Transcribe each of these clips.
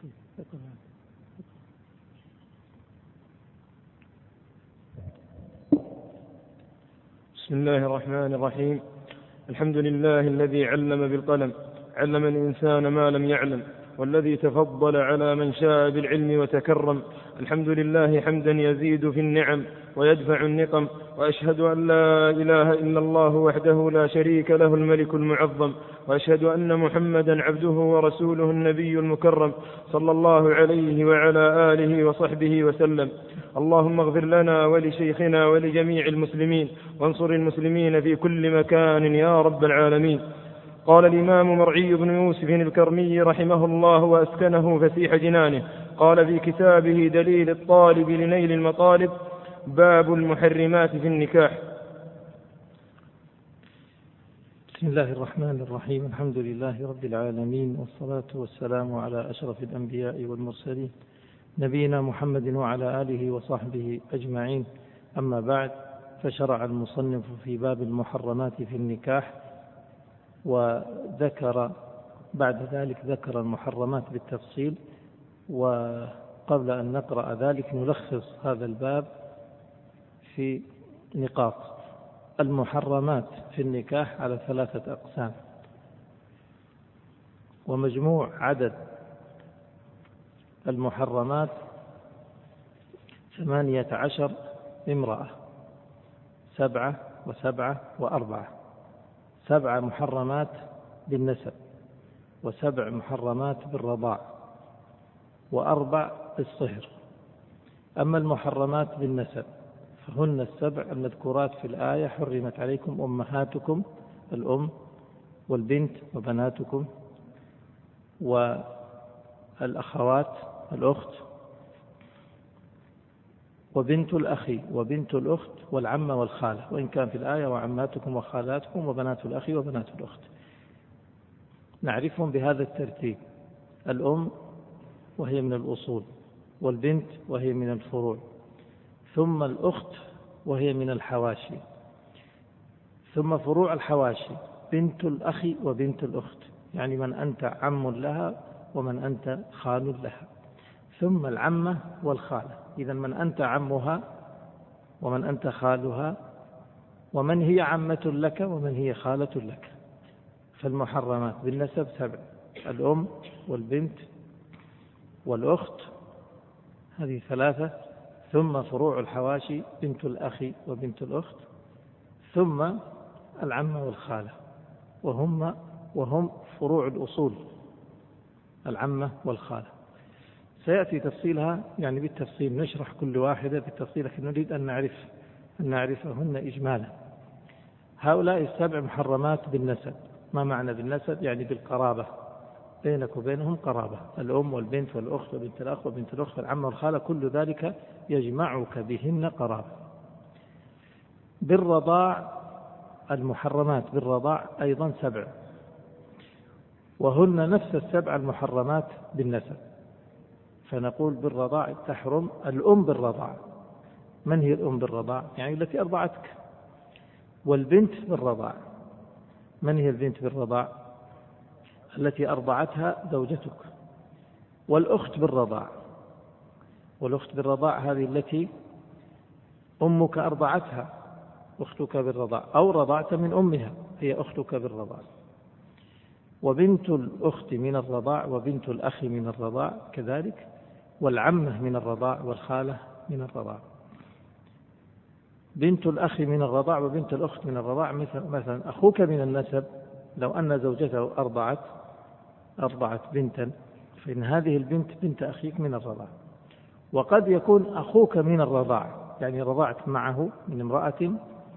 بسم الله الرحمن الرحيم. الحمد لله الذي علم بالقلم، علم الإنسان ما لم يعلم، والذي تفضل على من شاء بالعلم وتكرم. الحمد لله حمدا يزيد في النعم ويدفع النقم، وأشهد أن لا إله إلا الله وحده لا شريك له الملك المعظم، وأشهد أن محمدا عبده ورسوله النبي المكرم، صلى الله عليه وعلى آله وصحبه وسلم. اللهم اغفر لنا ولشيخنا ولجميع المسلمين، وانصر المسلمين في كل مكان يا رب العالمين. قال الإمام مرعي بن يوسف الكرمي رحمه الله وأسكنه فسيح جنانه، قال في كتابه دليل الطالب لنيل المطالب: باب المحرمات في النكاح. بسم الله الرحمن الرحيم. الحمد لله رب العالمين، والصلاة والسلام على أشرف الأنبياء والمرسلين، نبينا محمد وعلى آله وصحبه أجمعين. أما بعد، فشرع المصنف في باب المحرمات في النكاح، وذكر بعد ذلك ذكر المحرمات بالتفصيل. وقبل أن نقرأ ذلك نلخص هذا الباب في نقاط. المحرمات في النكاح على 3 أقسام، ومجموع عدد المحرمات 18 امرأة، 7 و7 و4. 7 محرمات بالنسب، و7 محرمات بالرضاع، و4 بالصهر. أما المحرمات بالنسب فهن 7 المذكورات في الآية: حرمت عليكم أمهاتكم، الأم والبنت وبناتكم، والأخوات الأخت، وبنت الأخ وبنت الأخت، والعمة والخالة، وإن كان في الآية وعماتكم وخالاتكم وبنات الأخ وبنات الأخت. نعرفهم بهذا الترتيب: الأم وهي من الأصول، والبنت وهي من الفروع، ثم الأخت وهي من الحواشي، ثم فروع الحواشي: بنت الأخ وبنت الأخت، يعني من أنت عم لها ومن أنت خال لها، ثم العمة والخالة، إذن من أنت عمها ومن أنت خالها، ومن هي عمة لك ومن هي خالة لك. فالمحرمات بالنسب 7: الأم والبنت والأخت، هذه 3، ثم فروع الحواشي: بنت الأخ وبنت الأخت، ثم العمة والخالة، وهم فروع الأصول، العمة والخالة. سيأتي تفصيلها، يعني بالتفصيل، نشرح كل واحدة بالتفصيل، لكن نريد أن نعرفهن إجمالا. هؤلاء 7 محرمات بالنسب. ما معنى بالنسب؟ يعني بالقرابة، بينك وبينهم قرابة: الأم والبنت والأخت وبنت الأخ وبنت الأخت والعمة والخالة، كل ذلك يجمعك بهن قرابة. بالرضاع، المحرمات بالرضاع أيضا 7، وهن نفس 7 المحرمات بالنسب. فنقول بالرضاع تحرم الأم بالرضاع. من هي الأم بالرضاع؟ يعني التي أرضعتك. والبنت بالرضاع. من هي البنت بالرضاع؟ التي أرضعتها زوجتك. والأخت بالرضاع. والأخت بالرضاع هذه التي أمك أرضعتها، أختك بالرضاع، أو رضعت من أمها، هي أختك بالرضاع. وبنت الأخت من الرضاع، وبنت الأخ من الرضاع كذلك، والعمة من الرضاع، والخالة من الرضاع. بنت الأخ من الرضاع وبنت الأخت من الرضاع، مثلا أخوك من النسب، لو أن زوجته أرضعت بنتا، فإن هذه البنت بنت أخيك من الرضاع. وقد يكون أخوك من الرضاع، يعني رضعت معه من امرأة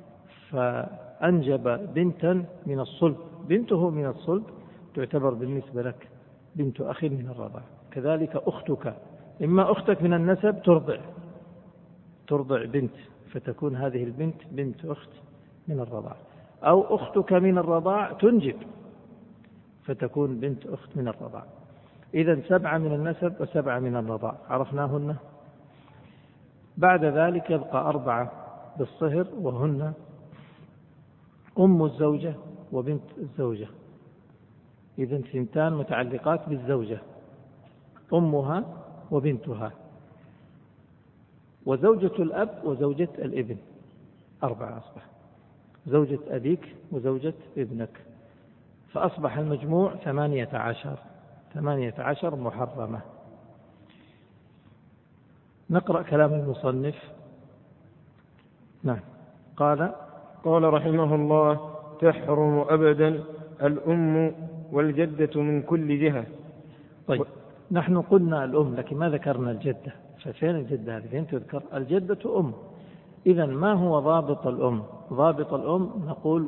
فأنجب بنتا من الصلب، بنته من الصلب تعتبر بالنسبة لك بنت أخ من الرضاع. كذلك أختك، إما أختك من النسب ترضع بنت، فتكون هذه البنت بنت أخت من الرضاع، أو أختك من الرضاع تنجب فتكون بنت أخت من الرضاع. إذن 7 من النسب و7 من الرضاع، عرفناهن. بعد ذلك يبقى 4 بالصهر، وهن أم الزوجة وبنت الزوجة. إذن 2 متعلقات بالزوجة: أمها وبنتها، وزوجة الأب وزوجة الابن، 4 أصبح، زوجة أبيك وزوجة ابنك، فأصبح المجموع 18 محرمة. نقرأ كلام المصنف. نعم. قال رحمه الله: تحرم أبدا الأم والجدة من كل جهة. طيب، نحن قلنا الأم لكن ما ذكرنا الجدة، ففين الجدة هذه؟ فين تذكر؟ الجدة أم. إذن ما هو ضابط الأم؟ ضابط الأم نقول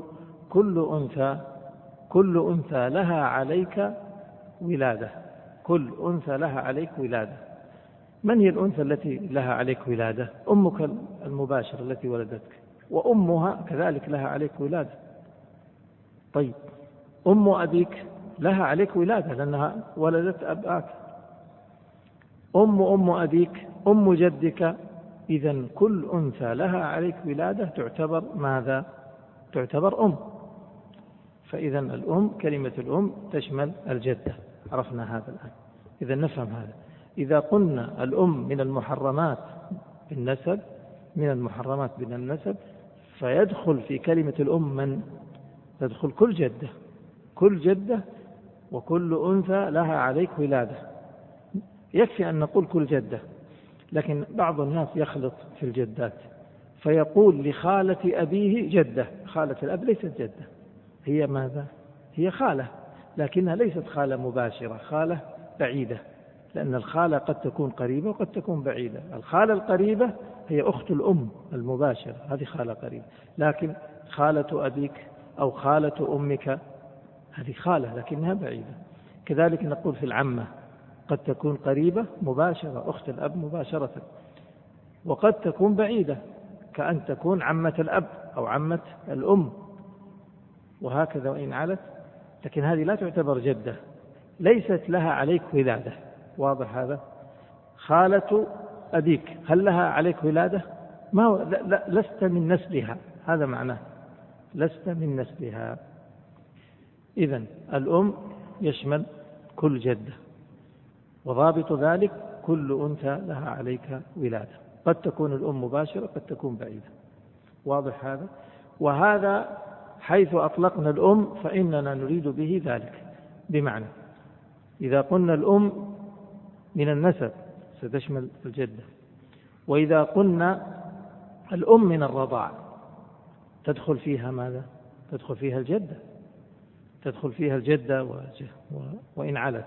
كل أنثى لها عليك ولادة. كل أنثى لها عليك ولادة. من هي الأنثى التي لها عليك ولادة؟ أمك المباشرة التي ولدتك، وأمها كذلك لها عليك ولادة. طيب، أم أبيك لها عليك ولادة لأنها ولدت أباك. أم أبيك، أم جدك. إذن كل أنثى لها عليك ولادة تعتبر ماذا؟ تعتبر أم. فإذن الأم، كلمة الأم تشمل الجدة. عرفنا هذا الآن. إذن نفهم هذا. إذا قلنا الأم من المحرمات بالنسب، فيدخل في كلمة الأم من؟ تدخل كل جدة وكل أنثى لها عليك ولادة. يكفي أن نقول كل جدة، لكن بعض الناس يخلط في الجدات فيقول لخالة أبيه جدة. خالة الأب ليست جدة، هي ماذا؟ هي خالة، لكنها ليست خالة مباشرة، خالة بعيدة، لأن الخالة قد تكون قريبة وقد تكون بعيدة. الخالة القريبة هي أخت الأم المباشرة، هذه خالة قريبة. لكن خالة أبيك أو خالة أمك هذه خالة لكنها بعيدة. كذلك نقول في العمة، قد تكون قريبة مباشرة، أخت الأب مباشرة، وقد تكون بعيدة، كأن تكون عمة الأب أو عمة الأم، وهكذا وإن علت. لكن هذه لا تعتبر جدة، ليست لها عليك ولادة. واضح هذا؟ خالة أبيك هل لها عليك ولادة؟ لست من نسلها، هذا معناه، لست من نسلها. إذن الأم يشمل كل جدة، وضابط ذلك كل أنثى لها عليك ولادة. قد تكون الأم مباشرة، قد تكون بعيدة. واضح هذا؟ وهذا حيث أطلقنا الأم فإننا نريد به ذلك. بمعنى إذا قلنا الأم من النسب ستشمل الجدة، وإذا قلنا الأم من الرضاع تدخل فيها ماذا؟ تدخل فيها الجدة، تدخل فيها الجدة وإن علت.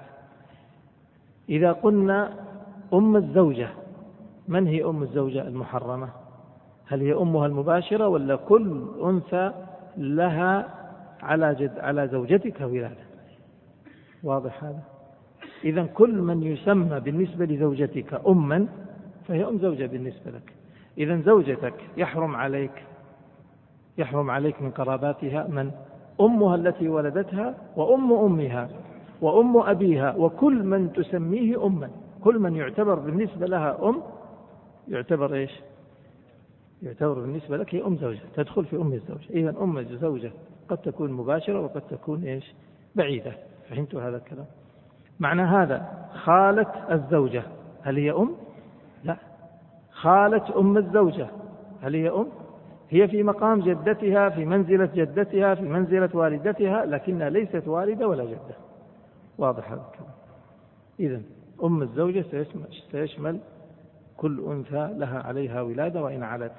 إذا قلنا أم الزوجة، من هي أم الزوجة المحرمة؟ هل هي أمها المباشرة ولا كل أنثى لها على زوجتك ولادة؟ واضح هذا؟ إذن كل من يسمى بالنسبة لزوجتك أما فهي أم زوجة بالنسبة لك. إذن زوجتك يحرم عليك من قراباتها من؟ أمها التي ولدتها، وأم أمها، وأم أبيها، وكل من تسميه أما. كل من يعتبر بالنسبة لها أم يعتبر إيش؟ يعتبر بالنسبة لك هي أم زوجة، تدخل في أم الزوجة. إذن أم الزوجة قد تكون مباشرة وقد تكون إيش؟ بعيدة. فهمتوا هذا الكلام؟ معنى هذا خالة الزوجة هل هي أم؟ لا. خالة أم الزوجة هل هي أم؟ هي في مقام جدتها، في منزلة جدتها، في منزلة والدتها، لكنها ليست والدة ولا جدة. واضح هذا الكلام؟ إذن أم الزوجة سيشمل كل أنثى لها عليها ولادة وإن علت.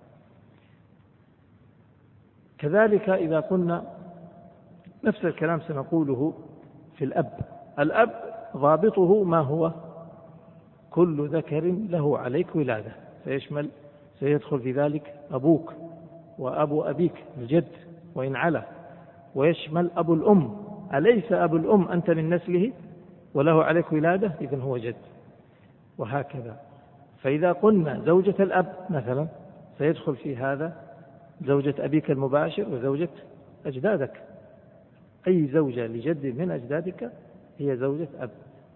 كذلك إذا قلنا نفس الكلام سنقوله في الأب. الأب ضابطه ما هو؟ كل ذكر له عليك ولادة، سيدخل في ذلك أبوك وأبو أبيك الجد وإن علا، ويشمل أبو الأم. أليس أبو الأم أنت من نسله وله عليك ولادة؟ إذن هو جد، وهكذا. فإذا قلنا زوجة الأب مثلا سيدخل في هذا زوجة أبيك المباشر وزوجة أجدادك. أي زوجة لجد من أجدادك هي زوجة أب.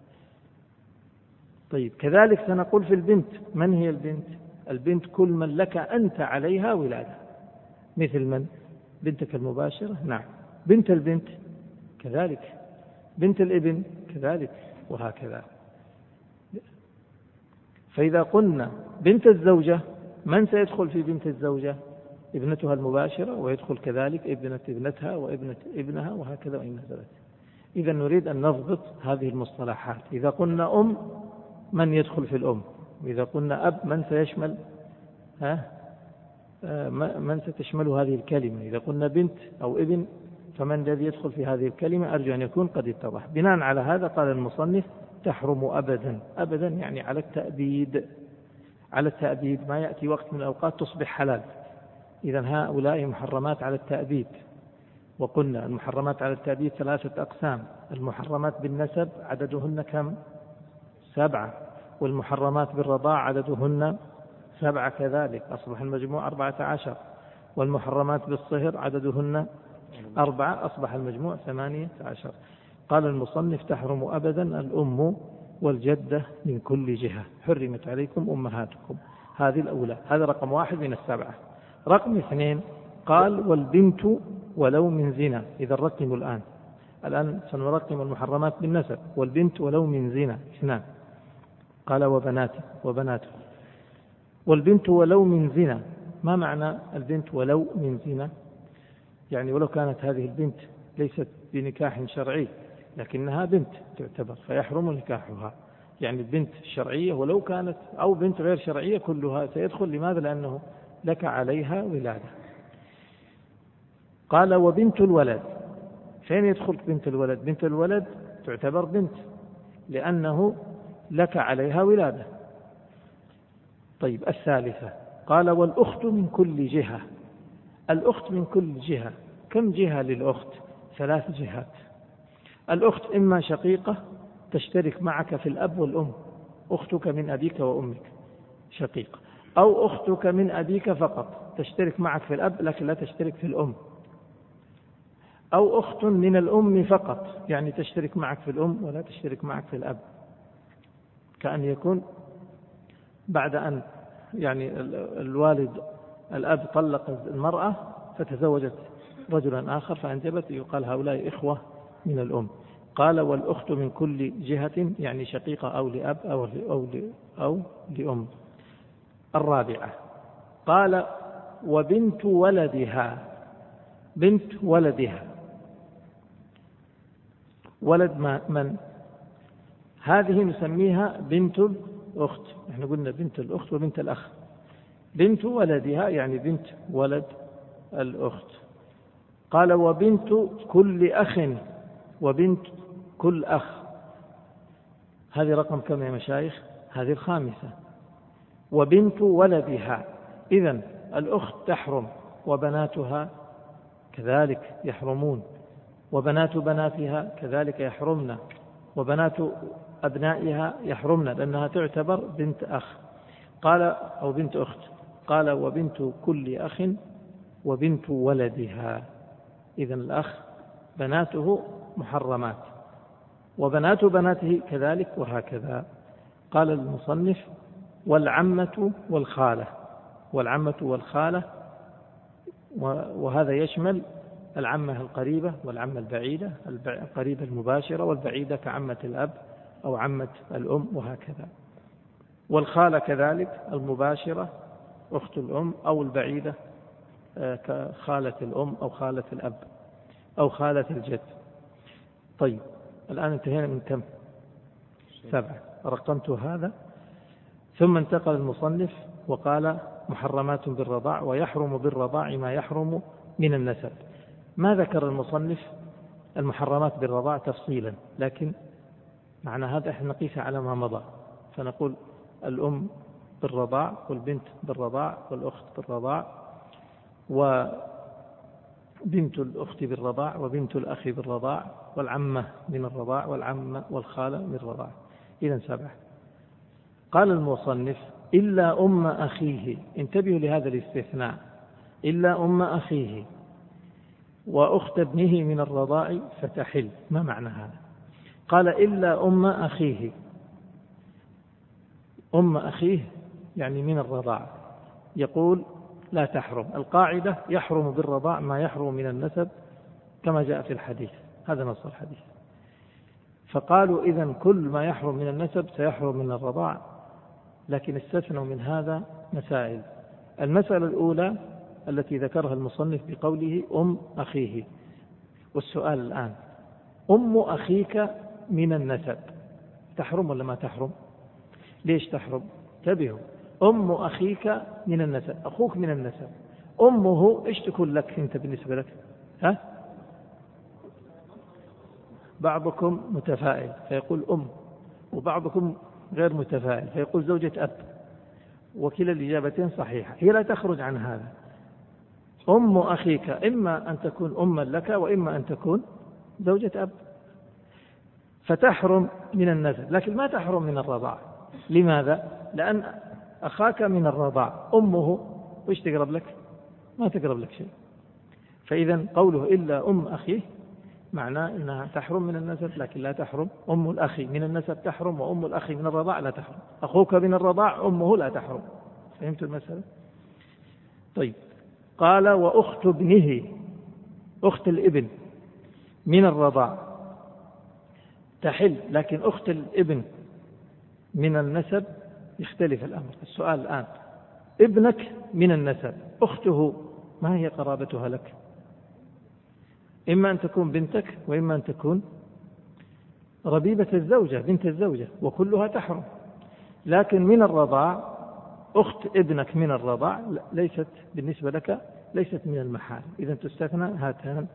طيب، كذلك سنقول في البنت. من هي البنت؟ البنت كل من لك أنت عليها ولادة. مثل من؟ بنتك المباشرة، نعم. بنت البنت كذلك، بنت الابن كذلك، وهكذا. فإذا قلنا بنت الزوجة، من سيدخل في بنت الزوجة؟ ابنتها المباشرة، ويدخل كذلك ابنة ابنتها وابنة ابنها وهكذا وإن نزلت. إذا نريد أن نضبط هذه المصطلحات. إذا قلنا أم، من يدخل في الأم؟ وإذا قلنا أب، من سيشمل من ستشمل هذه الكلمة؟ إذا قلنا بنت أو ابن، فمن الذي يدخل في هذه الكلمة؟ أرجو أن يكون قد اتضح. بناء على هذا قال المصنف تحرم أبدا. أبدا يعني على التأبيد، على التأبيد، ما يأتي وقت من الأوقات تصبح حلال. إذا هؤلاء محرمات على التأبيد. وقلنا المحرمات على التأبيد 3 أقسام: المحرمات بالنسب عددهن كم؟ 7، والمحرمات بالرضاع عددهن 7 كذلك، أصبح المجموع 14، والمحرمات بالصهر عددهن 4، أصبح المجموع 18. قال المصنف تحرم أبدا الأم والجدة من كل جهة، حرمت عليكم أمهاتكم. هذه الأولى، هذا رقم 1 من 7. رقم 2 قال والبنت ولو من زنا. إذا رقموا الآن سنرقم المحرمات بالنسب. والبنت ولو من زنا 2. قال وبناته. والبنت ولو من زنا، ما معنى البنت ولو من زنا؟ يعني ولو كانت هذه البنت ليست بنكاح شرعي لكنها بنت تعتبر، فيحرم نكاحها. يعني البنت الشرعية ولو كانت، أو بنت غير شرعية، كلها سيدخل. لماذا؟ لأنه لك عليها ولادة. قال وبنت الولد. فين يدخل بنت الولد؟ بنت الولد تعتبر بنت لأنه لك عليها ولادة. طيب، الثالثة قال والأخت من كل جهة. الأخت من كل جهة، كم جهة للأخت؟ 3 جهات. الأخت إما شقيقة تشترك معك في الأب والأم، أختك من أبيك وأمك شقيقة، أو أختك من أبيك فقط تشترك معك في الأب لكن لا تشترك في الأم، أو أخت من الأم فقط، يعني تشترك معك في الأم ولا تشترك معك في الأب. كأن يكون بعد أن يعني الأب طلق المرأة فتزوجت رجلا آخر فأنجبت، يقال هؤلاء إخوة من الأم. قال والأخت من كل جهة، يعني شقيقة أو لأب أو لأم. الرابعة قال وبنت ولدها. بنت ولدها، ولد من؟ هذه نسميها بنت الأخت. نحن قلنا بنت الأخت وبنت الأخ. بنت ولدها يعني بنت ولد الأخت. قال وبنت كل أخ وبنت كل أخ. هذه رقم كم يا مشايخ؟ هذه 5. وبنت ولدها، إذن الأخت تحرم، وبناتها كذلك يحرمون، وبنات بناتها كذلك يحرمن، وبنات أبنائها يحرمن لأنها تعتبر بنت أخ. قال أو بنت أخت. قال وبنت كل أخ وبنت ولدها. إذن الأخ بناته محرمات، وبنات بناته كذلك، وهكذا. قال المصنف والعمة والخالة. والعمة والخالة، وهذا يشمل العمة القريبة والعمة البعيدة، القريبة المباشرة والبعيدة كعمة الأب أو عمة الأم وهكذا. والخالة كذلك المباشرة أخت الأم، أو البعيدة كخالة الأم أو خالة الأب أو خالة الجد. طيب، الآن انتهينا من كم؟ 7. رقمت هذا. ثم انتقل المصنف وقال محرمات بالرضاع، ويحرم بالرضاع ما يحرم من النسب. ما ذكر المصنف المحرمات بالرضاع تفصيلا، لكن معنى هذا احنا نقيسها على ما مضى، فنقول الأم بالرضاع، والبنت بالرضاع، والأخت بالرضاع، وبنت الأخت بالرضاع، وبنت الأخ بالرضاع، والعمة من الرضاع، والعمة والخالة من الرضاع. إذن 7. قال المصنف إلا أم أخيه. انتبهوا لهذا الاستثناء، إلا أم أخيه وأخت ابنه من الرضاع فتحل. ما معنى هذا؟ قال إلا أم أخيه. أم أخيه يعني من الرضاع، يقول لا تحرم. القاعدة يحرم بالرضاع ما يحرم من النسب كما جاء في الحديث، هذا نص الحديث. فقالوا إذن كل ما يحرم من النسب سيحرم من الرضاع لكن استثنوا من هذا مسائل. المسألة الأولى التي ذكرها المصنف بقوله أم أخيه، والسؤال الآن: أم أخيك من النسب تحرم ولا ما تحرم؟ ليش تحرم؟ انتبهوا، أم أخيك من النسب، أخوك من النسب، أمه إيش تكون لك أنت بالنسبة لك؟ ها؟ بعضكم متفائل فيقول أم، وبعضكم غير متفائل فيقول زوجة أب، وكلا الإجابتين صحيحة، هي لا تخرج عن هذا. أم أخيك إما أن تكون أما لك وإما أن تكون زوجة أب، فتحرم من النسب، لكن ما تحرم من الرضاع. لماذا؟ لأن أخاك من الرضاع أمه وإيش تقرب لك؟ ما تقرب لك شيء. فإذا قوله إلا أم أخيه معناه أنها تحرم من النسب، لكن لا تحرم. أم الأخي من النسب تحرم، وأم الأخي من الرضاع لا تحرم. أخوك من الرضاع أمه لا تحرم. فهمت المسألة؟ طيب، قال وأخت ابنه، أخت الابن من الرضاع تحل، لكن أخت الابن من النسب يختلف الأمر. السؤال الآن: ابنك من النسب، أخته ما هي قرابتها لك؟ إما أن تكون بنتك وإما أن تكون ربيبة الزوجة، بنت الزوجة، وكلها تحرم. لكن من الرضاع أخت ابنك من الرضاع ليست بالنسبة لك، ليست من المحارم، إذن تستثنى هاتان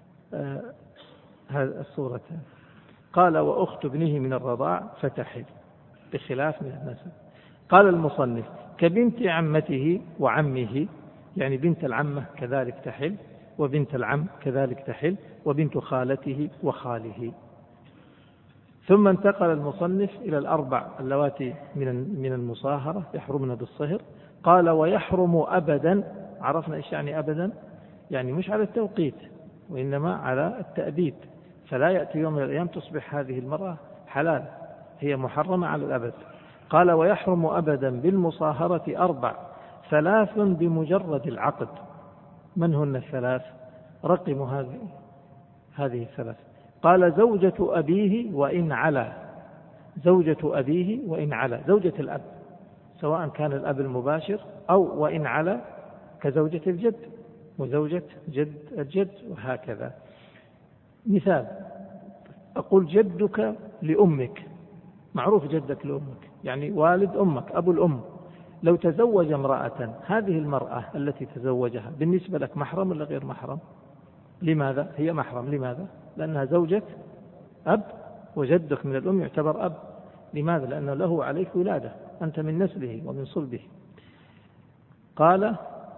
الصورتان. قال وأخت ابنه من الرضاع فتحل بخلاف من النسب. قال المصنف: كبنت عمته وعمه، يعني بنت العمة كذلك تحل، وبنت العم كذلك تحل، وبنت خالته وخاله. ثم انتقل المصنف إلى الأربع اللواتي من المصاهرة يحرمن بالصهر. قال ويحرم أبدا. عرفنا إيش يعني أبدا؟ يعني مش على التوقيت وإنما على التأبيد، فلا يأتي يوم من الأيام تصبح هذه المرأة حلال، هي محرمة على الأبد. قال ويحرم أبدا بالمصاهرة أربع: ثلاث بمجرد العقد. من هن الثلاث؟ رقموا هذه الثلاث. قال زوجة أبيه وإن علا، زوجة أبيه وإن علا، زوجة الأب سواء كان الأب المباشر أو وإن علا كزوجة الجد وزوجة جد الجد وهكذا. مثال: أقول جدك لأمك، معروف جدك لأمك يعني والد أمك أبو الأم. لو تزوج امرأة، هذه المرأة التي تزوجها بالنسبة لك محرم ولا غير محرم؟ لماذا؟ هي محرم. لماذا؟ لأنها زوجة أب، وجدك من الأم يعتبر أب. لماذا؟ لأنه له عليك ولادة، أنت من نسله ومن صلبه. قال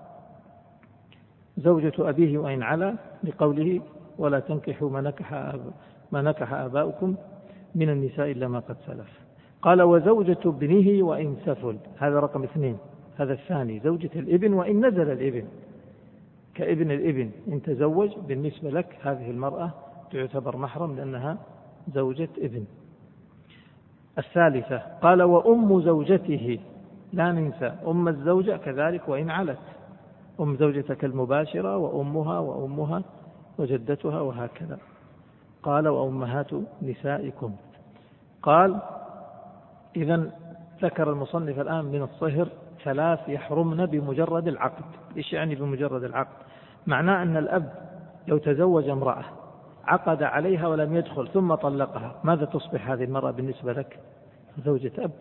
زوجة أبيه وإن علا لقوله ولا تنكحوا ما نكح آباؤكم من النساء إلا ما قد سلف. قال وزوجة ابنه وإن سفل، هذا رقم 2. هذا الثاني، زوجة الابن وإن نزل الابن، كابن الابن إن تزوج بالنسبة لك هذه المرأة تعتبر محرم لأنها زوجة ابن. الثالثة قال وأم زوجته، لا ننسى أم الزوجة كذلك وإن علت، أم زوجتك المباشرة وأمها وجدتها وهكذا. قال وأمهات نسائكم. قال إذن ذكر المصنف الآن من الصهر 3 يحرمن بمجرد العقد. إيش يعني بمجرد العقد؟ معناه أن الأب لو تزوج امرأة عقد عليها ولم يدخل ثم طلقها، ماذا تصبح هذه المرأة بالنسبة لك؟ زوجة أب.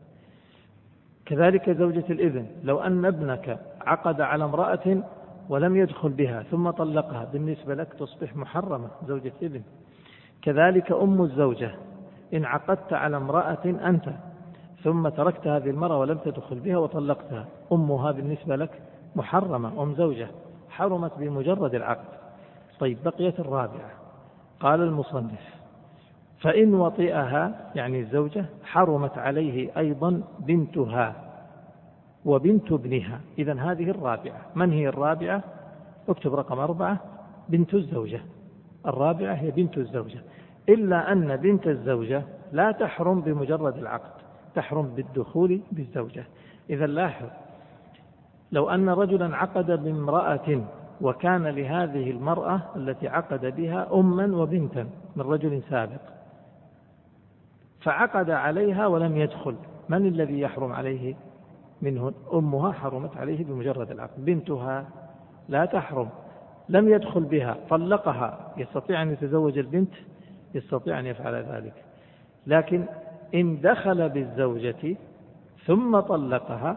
كذلك زوجة الابن، لو أن ابنك عقد على امرأة ولم يدخل بها ثم طلقها، بالنسبة لك تصبح محرمة، زوجة ابن. كذلك أم الزوجة، إن عقدت على امرأة أنت ثم تركت هذه المرأة ولم تدخل بها وطلقتها، أمها بالنسبة لك محرمة، أم زوجة حرمت بمجرد العقد. طيب بقيت الرابعة. قال المصنف فإن وطئها يعني الزوجة حرمت عليه أيضا بنتها وبنت ابنها. إذن هذه الرابعة. من هي الرابعة؟ اكتب رقم 4: بنت الزوجة. الرابعة هي بنت الزوجة، إلا أن بنت الزوجة لا تحرم بمجرد العقد، تحرم بالدخول بالزوجة. إذا لاحظ، لو أن رجلا عقد بامرأة وكان لهذه المرأة التي عقد بها أما وبنتا من رجل سابق، فعقد عليها ولم يدخل من الذي يحرم عليه منه؟ أمها حرمت عليه بمجرد العقد، بنتها لا تحرم، لم يدخل بها، طلقها، يستطيع أن يتزوج البنت؟ يستطيع أن يفعل ذلك. لكن إن دخل بالزوجة ثم طلقها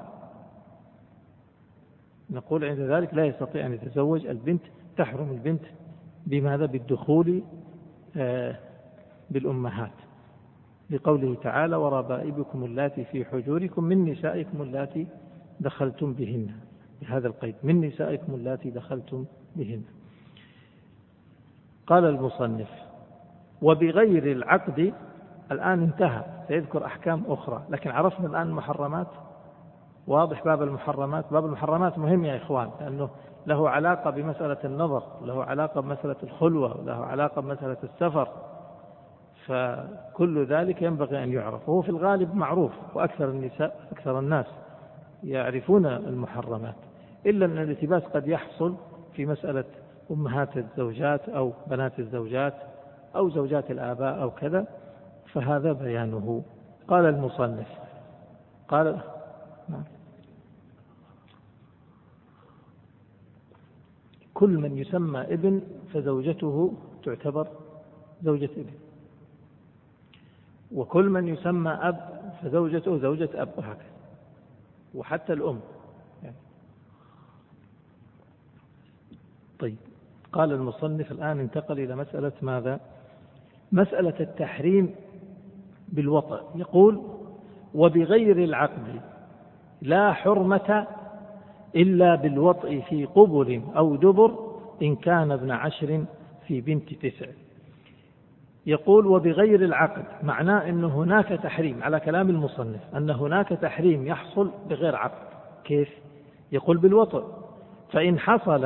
نقول عند ذلك لا يستطيع أن يتزوج البنت، تحرم البنت بماذا؟ بالدخول بالأمهات، لقوله تعالى وربائبكم اللاتي في حجوركم من نسائكم اللاتي دخلتم بهن، بهذا القيد من نسائكم اللاتي دخلتم بهن. قال المصنف وبغير العقد، الآن انتهى، سيذكر أحكام أخرى، لكن عرفنا الآن المحرمات. واضح باب المحرمات؟ باب المحرمات مهم يا إخوان، لأنه له علاقة بمسألة النظر، له علاقة بمسألة الخلوة، له علاقة بمسألة السفر، فكل ذلك ينبغي أن يعرف، وهو في الغالب معروف، أكثر الناس يعرفون المحرمات، إلا أن الالتباس قد يحصل في مسألة أمهات الزوجات أو بنات الزوجات أو زوجات الآباء أو كذا، فهذا بيانه. قال المصنف قال كل من يسمى ابن فزوجته تعتبر زوجة ابن، وكل من يسمى أب فزوجته زوجة أب، وهكذا، وحتى الأم يعني. طيب، قال المصنف الآن انتقل إلى مسألة ماذا؟ مسألة التحريم بالوطأ. يقول وبغير العقد لا حرمة إلا بالوطء في قبل أو دبر إن كان ابن 10 في بنت 9. يقول وبغير العقد، معناه أن هناك تحريم، على كلام المصنف أن هناك تحريم يحصل بغير عقد. كيف؟ يقول بالوطء، فإن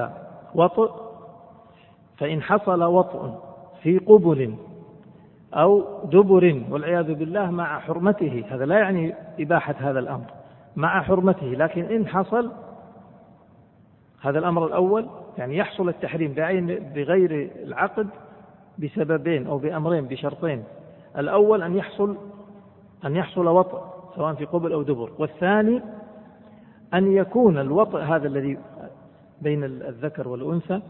حصل وطء في قبل أو دبر والعياذ بالله مع حرمته، هذا لا يعني إباحة هذا الأمر، مع حرمته، لكن إن حصل هذا الأمر الأول يعني يحصل التحريم بغير العقد بسببين أو بأمرين، بشرطين. الأول أن يحصل وطء سواء في قبل أو دبر، والثاني أن يكون الوطء هذا الذي بين الذكر والأنثى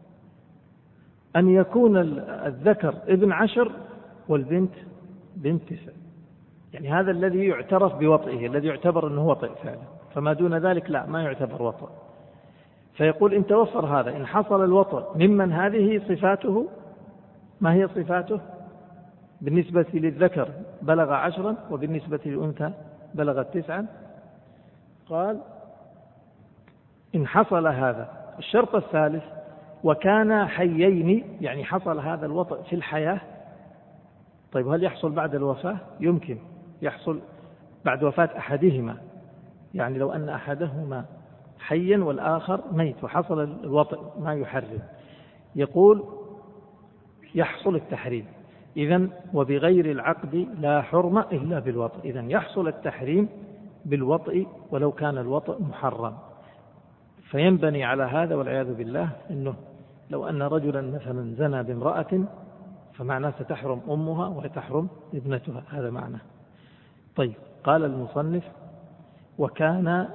أن يكون الذكر ابن 10 والبنت بنت 9، يعني هذا الذي يعترف بوطئه، الذي يعتبر أنه وطئ فعلا، فما دون ذلك لا، ما يعتبر وطئ. فيقول إن توفر هذا، إن حصل الوطئ ممن هذه صفاته، ما هي صفاته؟ بالنسبة للذكر بلغ 10 وبالنسبة للأنثى بلغت 9. قال إن حصل هذا. الشرط الثالث وكان حيين، يعني حصل هذا الوطئ في الحياة. طيب هل يحصل بعد الوفاة؟ يمكن يحصل بعد وفاة أحدهما، يعني لو أن أحدهما حيا والآخر ميت وحصل الوطئ ما يحرم، يقول يحصل التحريم. إذن وبغير العقد لا حرمة إلا بالوطئ، إذن يحصل التحريم بالوطئ ولو كان الوطئ محرم. فينبني على هذا والعياذ بالله أنه لو أن رجلا مثلا زنى بامرأة فمعناه ستحرم أمها وتحرم ابنتها، هذا معناه. طيب، قال المصنف وكان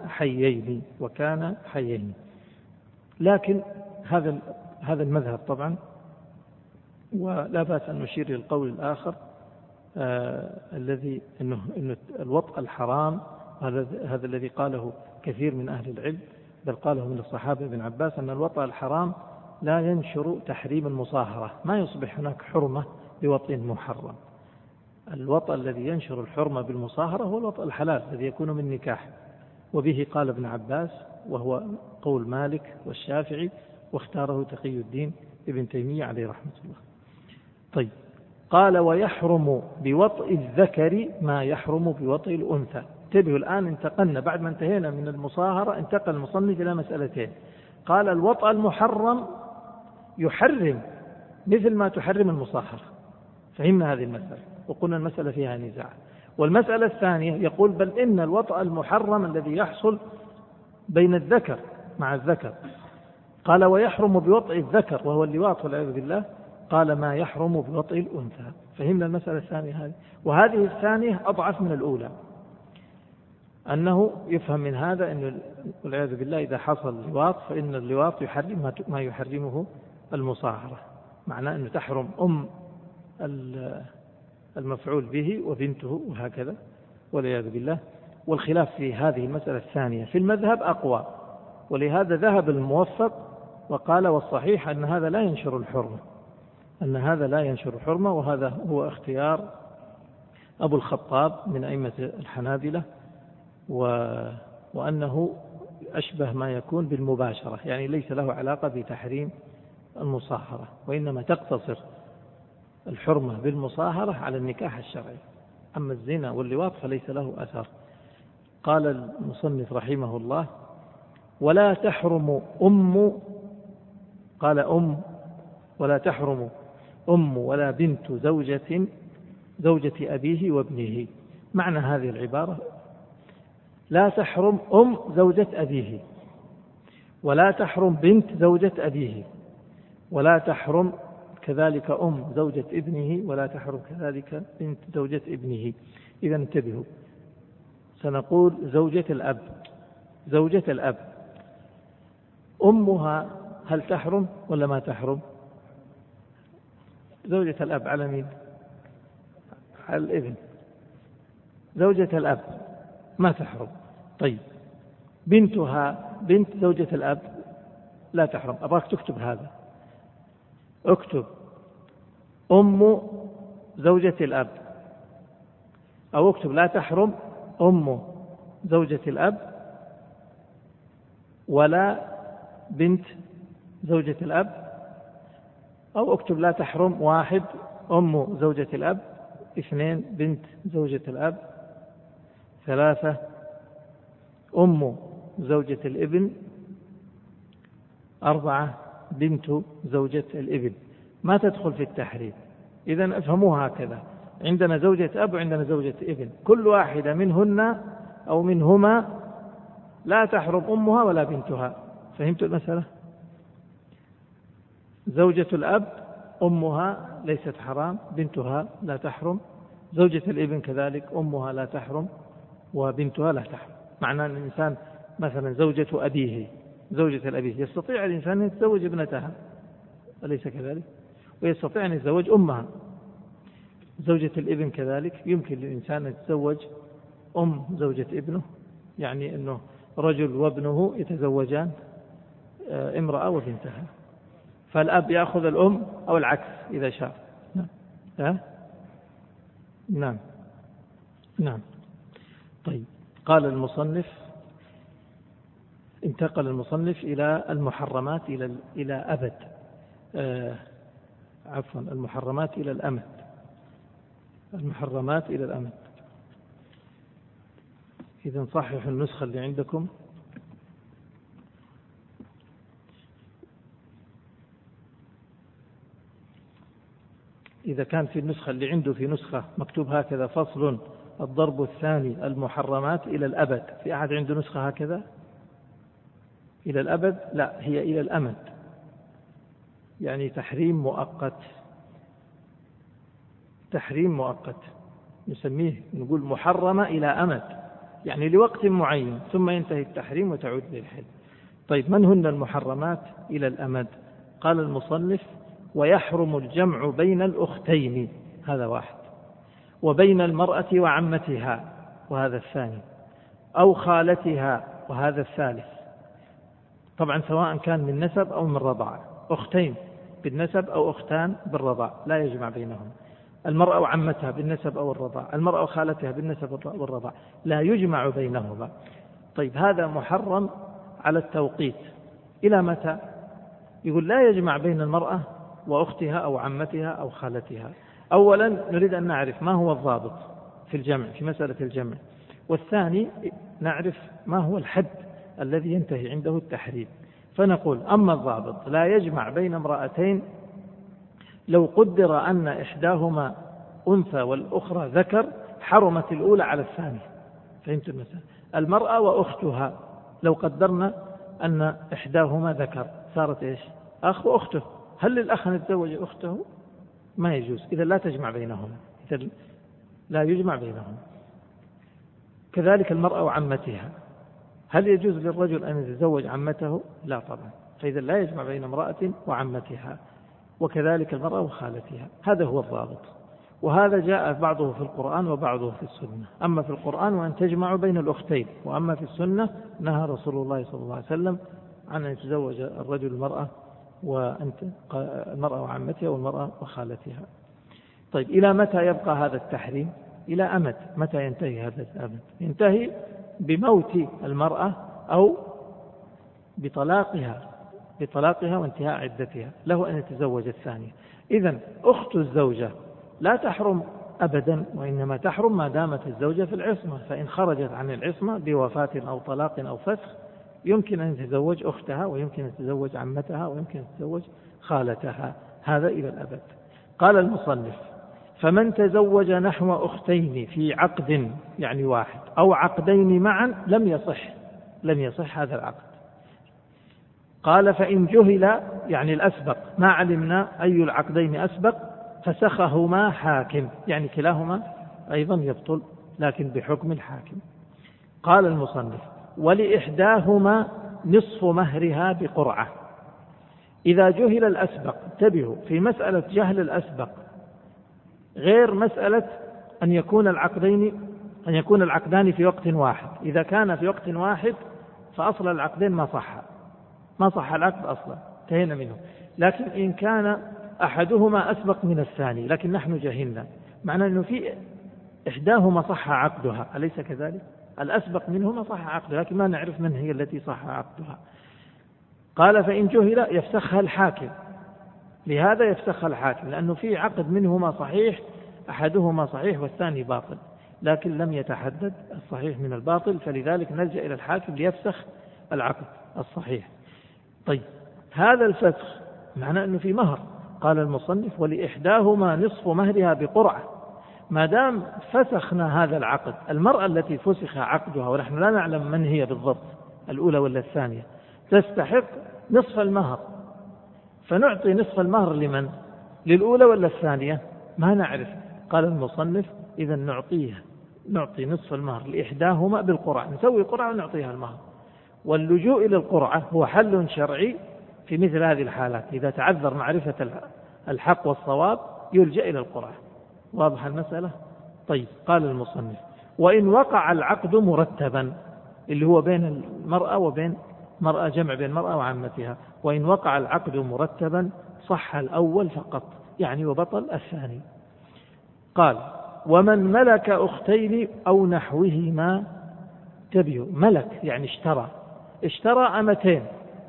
حيين، لكن هذا المذهب طبعا، ولا بأس أن نشير للقول الآخر الذي أنه الوطء الحرام، هذا الذي قاله كثير من أهل العلم، بل قاله من الصحابة ابن عباس، أن الوطء الحرام لا ينشر تحريم المصاهرة، ما يصبح هناك حرمة بوطء محرم. الوطء الذي ينشر الحرمة بالمصاهرة هو الوطء الحلال الذي يكون من نكاح، وبه قال ابن عباس، وهو قول مالك والشافعي، واختاره تقي الدين ابن تيمية عليه رحمة الله. طيب، قال ويحرم بوطء الذكر ما يحرم بوطء الأنثى. انتبهوا الآن، انتقلنا بعد ما انتهينا من المصاهرة، انتقل المصنف إلى مسألتين. قال الوطء المحرم يحرم مثل ما تحرم المصاهرة، فهمنا هذه المسألة وقلنا المسألة فيها نزاع. والمسألة الثانية يقول بل إن الوطء المحرم الذي يحصل بين الذكر مع الذكر، قال ويحرم بوطء الذكر وهو اللواط والعياذ بالله، قال ما يحرم بوطء الأنثى. فهمنا المسألة الثانية هذه، وهذه الثانية أضعف من الأولى، أنه يفهم من هذا أنه والعياذ بالله إذا حصل اللواط فإن اللواط يحرم ما يحرمه المصاهرة، معناه أنه تحرم المفعول به وبنته وهكذا والعياذ بالله. والخلاف في هذه المسألة الثانية في المذهب أقوى، ولهذا ذهب الموفق وقال والصحيح أن هذا لا ينشر الحرمة، أن هذا لا ينشر الحرمة، وهذا هو اختيار أبو الخطاب من أئمة الحنابلة، وأنه أشبه ما يكون بالمباشرة، يعني ليس له علاقة بتحريم المصاهرة، وإنما تقتصر الحرمة بالمصاهرة على النكاح الشرعي، أما الزنا واللواط فليس له أثر. قال المصنف رحمه الله ولا تحرم قال ولا تحرم ولا بنت زوجة أبيه وابنه. معنى هذه العبارة لا تحرم زوجة أبيه، ولا تحرم بنت زوجة أبيه، ولا تحرم كذلك زوجة ابنه، ولا تحرم كذلك بنت زوجة ابنه. إذا انتبهوا، سنقول زوجة الأب أمها هل تحرم ولا ما تحرم؟ زوجة الأب على مين؟ على الابن. زوجة الأب ما تحرم. طيب بنتها بنت زوجة الأب لا تحرم. أبغاك تكتب هذا، اكتب أم زوجة الأب، أو اكتب لا تحرم أم زوجة الأب ولا بنت زوجة الأب، أو اكتب لا تحرم 1 أم زوجة الأب، 2 بنت زوجة الأب، 3 أم زوجة الابن، 4 بنت زوجة الابن. ما تدخل في التحريم. إذن افهموها هكذا، عندنا زوجة أب وعندنا زوجة ابن، كل واحدة منهن أو منهما لا تحرم أمها ولا بنتها. فهمتوا المسألة؟ زوجة الأب أمها ليست حرام، بنتها لا تحرم، زوجة الابن كذلك أمها لا تحرم وبنتها لا تحرم. معنى أن الإنسان مثلا زوجة أبيه، زوجة الأبي، يستطيع الإنسان أن يتزوج ابنتها أليس كذلك؟ ويستطيع أن يتزوج أمها. زوجة الابن كذلك يمكن للإنسان أن يتزوج زوجة ابنه، يعني أنه رجل وابنه يتزوجان امرأة وبنتها، فالأب يأخذ الأم أو العكس إذا شاء. نعم. طيب قال المصنف، انتقل المصنف إلى المحرمات إلى أبد، المحرمات إلى الأمد، المحرمات إلى الأمد. إذا صححوا النسخة اللي عندكم. إذا كان في النسخة اللي عنده في نسخة مكتوب هكذا فصل الضرب الثاني المحرمات إلى الأبد، في أحد عنده نسخة هكذا إلى الأبد؟ لا، هي إلى الأمد، يعني تحريم مؤقت نسميه، نقول محرمة إلى أمد، يعني لوقت معين ثم ينتهي التحريم وتعود للحل. طيب من هن المحرمات إلى الأمد؟ قال المصنف ويحرم الجمع بين الأختين، هذا 1، وبين المرأة وعمتها، وهذا 2، أو خالتها، وهذا 3. طبعا سواء كان من نسب أو من رضاعة، أختين بالنسب أو أختان بالرضاعة لا يجمع بينهم. المرأة وعمتها بالنسب أو الرضاعة، المرأة وخالتها بالنسب والرضاعة لا يجمع بينهما. طيب هذا محرم على التوقيت. إلى متى؟ يقول لا يجمع بين المرأة وأختها أو عمتها أو خالتها. أولا نريد أن نعرف ما هو الضابط في الجمع، في مسألة الجمع، والثاني نعرف ما هو الحد الذي ينتهي عنده التحريم. فنقول أما الضابط لا يجمع بين امرأتين لو قدر أن إحداهما أنثى والأخرى ذكر، حرمت الأولى على الثانية. فهمت المسألة؟ المرأة وأختها لو قدرنا أن إحداهما ذكر صارت إيش؟ أخ وأخته. هل للأخ أن يتزوج أخته؟ ما يجوز، إذا لا تجمع بينهما، إذا لا يجمع بينهما. كذلك المرأة وعمتها. هل يجوز للرجل أن يتزوج عمته؟ لا طبعا، فإذا لا يجمع بين امرأة وعمتها، وكذلك المرأة وخالتها. هذا هو الضابط، وهذا جاء بعضه في القرآن وبعضه في السنة. أما في القرآن وأن تجمع بين الأختين، وأما في السنة نهى رسول الله صلى الله عليه وسلم عن أن يتزوج الرجل المرأة وعمتها والمرأة وخالتها. طيب، إلى متى يبقى هذا التحريم؟ إلى أمد. متى ينتهي هذا الأمد؟ ينتهي بموت المرأة أو بطلاقها وانتهاء عدتها، له أن يتزوج الثانية. إذن أخت الزوجة لا تحرم أبدا، وإنما تحرم ما دامت الزوجة في العصمة، فإن خرجت عن العصمة بوفاة أو طلاق أو فسخ يمكن أن يتزوج أختها، ويمكن أن يتزوج عمتها، ويمكن أن يتزوج خالتها، هذا إلى الأبد. قال المصنف: فمن تزوج نحو أختين في عقد، يعني واحد، أو عقدين معا لم يصح هذا العقد. قال: فإن جهل، يعني الأسبق، ما علمنا أي العقدين أسبق، فسخهما حاكم، يعني كلاهما أيضا يبطل لكن بحكم الحاكم. قال المصنف: ولإحداهما نصف مهرها بقرعة. إذا جهل الأسبق، انتبهوا في مسألة جهل الأسبق غير مسألة أن يكون العقدان في وقت واحد. إذا كان في وقت واحد فأصل العقدين ما صح العقد أصلا، انتهينا منه. لكن إن كان أحدهما أسبق من الثاني لكن نحن جهلنا، معنى أنه في إحداهما صح عقدها، أليس كذلك؟ الأسبق منهما صح عقدها لكن ما نعرف من هي التي صح عقدها. قال: فإن جهل يفسخها الحاكم. لهذا يفسخها الحاكم، لأنه في عقد منهما صحيح، أحدهما صحيح والثاني باطل، لكن لم يتحدد الصحيح من الباطل، فلذلك نلجأ إلى الحاكم ليفسخ العقد الصحيح. طيب، هذا الفسخ معناه أنه في مهر. قال المصنف: ولإحداهما نصف مهرها بقرعة. ما دام فسخنا هذا العقد، المرأة التي فسخ عقدها ونحن لا نعلم من هي بالضبط، الأولى ولا الثانية، تستحق نصف المهر، فنعطي نصف المهر لمن؟ للأولى ولا الثانية؟ ما نعرف. قال المصنف: إذا نعطي نصف المهر لإحداهما بالقرعة، نسوي قرعة ونعطيها المهر. واللجوء إلى القرعة هو حل شرعي في مثل هذه الحالات، إذا تعذر معرفة الحق والصواب يلجأ إلى القرعة. واضح المسألة؟ طيب، قال المصنف: وإن وقع العقد مرتبا، اللي هو بين المرأة وبين مرأة، جمع بين المرأة وعمتها، وإن وقع العقد مرتبا صح الأول فقط، يعني وبطل الثاني. قال: ومن ملك أختين أو نحوهما. تبيه ملك يعني اشترى أمتين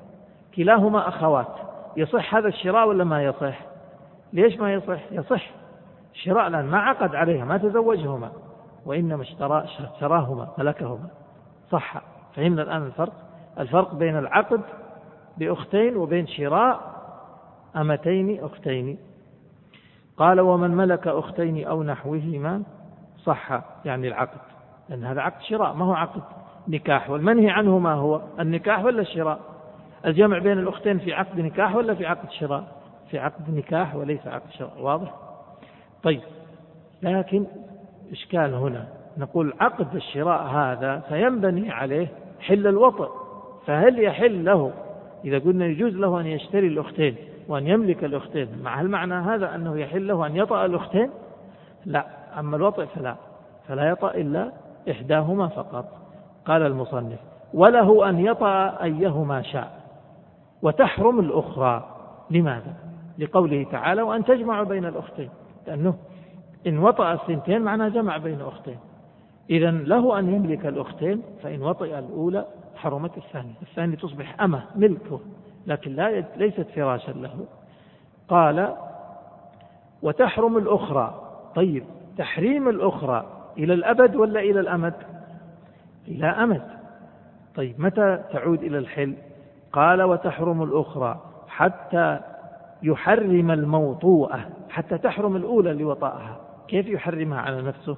كلاهما أخوات، يصح هذا الشراء ولا ما يصح؟ ليش ما يصح؟ يصح الشراء لأن ما عقد عليها، ما تزوجهما، وإنما اشتراهما، ملكهما، صح. فهمنا الآن الفرق بين العقد بأختين وبين شراء أمتين أختين. قال: ومن ملك أختين أو نحوهما صح، يعني العقد، لأن هذا عقد شراء ما هو عقد نكاح. والمنهي عنه ما هو؟ النكاح ولا الشراء؟ الجمع بين الأختين في عقد نكاح ولا في عقد شراء؟ في عقد نكاح وليس عقد شراء. واضح؟ طيب، لكن إشكال هنا، نقول عقد الشراء هذا فينبني عليه حل الوطء، فهل يحل له إذا قلنا يجوز له أن يشتري الأختين وأن يملك الأختين، مع المعنى هذا أنه يحل له أن يطأ الأختين؟ لا. أما الوطء فلا يطأ إلا إحداهما فقط. قال المصنف: وله أن يطأ أيهما شاء وتحرم الأخرى. لماذا؟ لقوله تعالى: وأن تجمع بين الأختين، لأنه إن وطأ الثنتين معناه جمع بين أختين، إذن له أن يملك الأختين، فإن وطئ الأولى حرمت الثانية تصبح أمه ملكه، لكن ليست فراشا له. قال: وتحرم الأخرى. طيب، تحريم الأخرى إلى الأبد ولا إلى الأمد؟ إلى أمد. طيب، متى تعود إلى الحل؟ قال: وتحرم الأخرى حتى يحرم الموطوءة، حتى تحرم الأولى لوطائها. كيف يحرمها على نفسه؟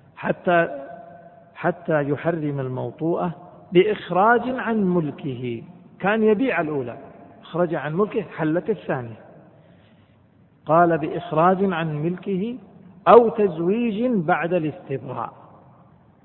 حتى يحرم الموطوءة بإخراج عن ملكه. كان يبيع الأولى، أخرج عن ملكه، حلت الثانية. قال: بإخراج عن ملكه أو تزويج بعد الاستبراء.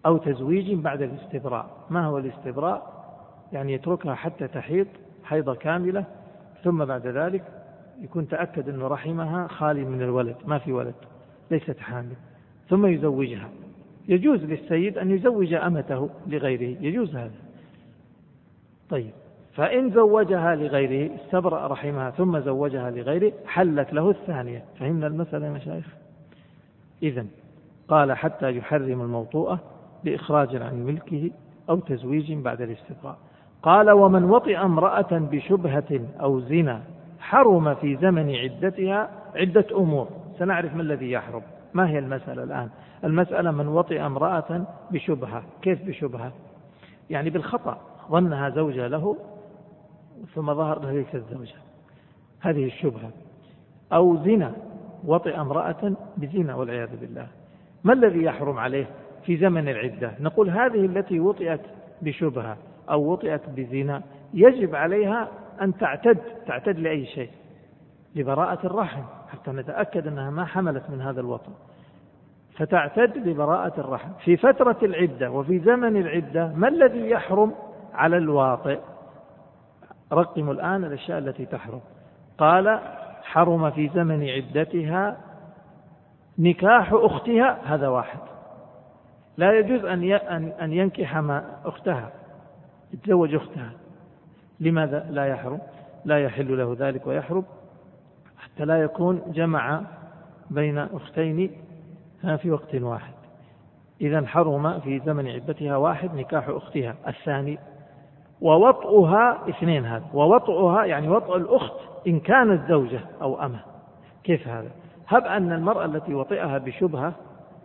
أو تزويج بعد الاستبراء. ما هو الاستبراء؟ يعني يتركها حتى تحيض حيضة كاملة، ثم بعد ذلك يكون تأكد أن رحمها خالي من الولد، ما في ولد، ليست حامل، ثم يزوجها. يجوز للسيد أن يزوج أمته لغيره، يجوز هذا. طيب، فإن زوجها لغيره استبرأ رحمها ثم زوجها لغيره حلت له الثانية. فهمنا المسألة يا مشايخ؟ إذن قال حتى يحرم الموطوءة بإخراج عن ملكه أو تزويج بعد الاستبراء. قال ومن وطئ امرأة بشبهة أو زنا حرم في زمن عدتها عدة أمور. سنعرف ما الذي يحرم. ما هي المسألة الآن؟ المسألة من وطئ امرأة بشبهة. كيف بشبهة؟ يعني بالخطأ، ظنها زوجة له ثم ظهر له ليست زوجة، هذه الشبهة. أو زنا، وطئ امرأة بزنا والعياذ بالله. ما الذي يحرم عليه في زمن العدة؟ نقول هذه التي وطئت بشبهة أو وطئت بزنا يجب عليها أن تعتد لأي شيء، لبراءة الرحم، حتى نتأكد أنها ما حملت من هذا الوطن، فتعتد لبراءة الرحم. في فترة العدة وفي زمن العدة ما الذي يحرم على الواطئ؟ رقموا الآن الأشياء التي تحرم. قال حرم في زمن عدتها نكاح أختها، هذا واحد، لا يجوز أن ينكح أختها، يتزوج أختها. لماذا لا يحرم؟ لا يحل له ذلك ويحرم حتى لا يكون جمع بين أختين في وقت واحد. إذن حرم في زمن عدتها واحد نكاح أختها. الثاني ووطئها، اثنين هذا، ووطئها يعني وطئ الأخت إن كانت زوجة أو أمة. كيف هذا؟ هب أن المرأة التي وطئها بشبهة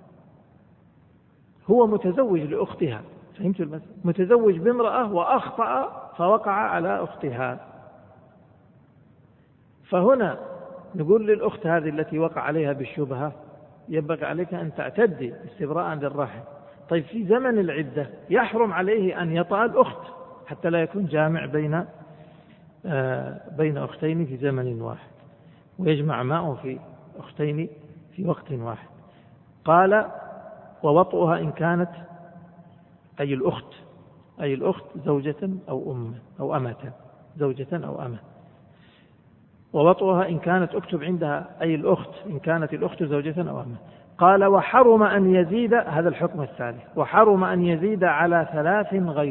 هو متزوج لأختها، فهمت المسألة؟ متزوج بامرأة وأخطأ فوقع على أختها، فهنا نقول للأخت هذه التي وقع عليها بالشبهة ينبغي عليك أن تعتدي استبراء للرحم. طيب في زمن العدة يحرم عليه أن يطأ الأخت حتى لا يكون جامع بين أختين في زمن واحد، ويجمع معه في أختين في وقت واحد. قال ووطئها إن كانت أي الأخت زوجة أو أمة، زوجة أو أمة. ووطئها إن كانت، اكتب عندها أي الأخت، إن كانت الأخت زوجة أو أمة. قال وحرم أن يزيد، هذا الحكم الثالث، وحرم أن يزيد على ثلاث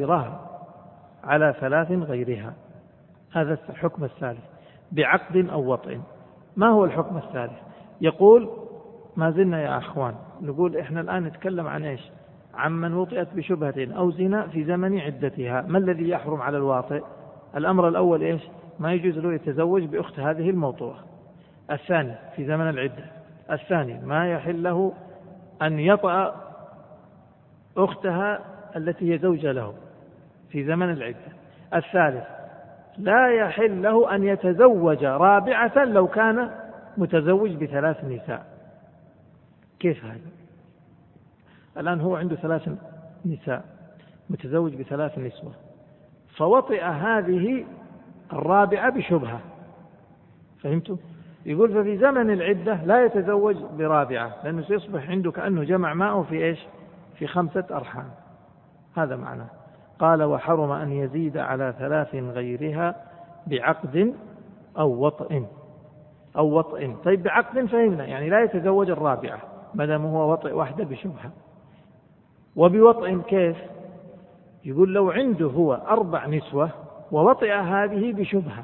غيرها، هذا الحكم الثالث بعقد أو وطئ. ما هو الحكم الثالث؟ يقول ما زلنا يا أخوان نقول إحنا الآن نتكلم عن إيش؟ عن من وطئت بشبهة أو زنا في زمن عدتها. ما الذي يحرم على الواطئ؟ الأمر الأول إيش؟ ما يجوز له يتزوج بأخت هذه الموطوءة. الثاني في زمن العدة. الثاني ما يحل له أن يطأ أختها التي هي زوجة له في زمن العدة. الثالث لا يحل له أن يتزوج رابعة لو كان متزوج بثلاث نساء. كيف هذا؟ الآن هو عنده 3 نساء، متزوج ب3 نسوة، فوطئ هذه الرابعة بشبهة، فهمتوا؟ يقول ففي زمن العدة لا يتزوج برابعة، لأنه سيصبح عنده كأنه جمع معه في إيش؟ في 5 أرحام. هذا معناه. قال وحرم أن يزيد على 3 غيرها بعقد أو وطئ. طيب بعقد فهمنا، يعني لا يتزوج الرابعة ما دام هو وطئ واحدة بشبهة. وبوطئ كيف؟ يقول لو عنده هو 4 نسوة ووطئ هذه بشبهة،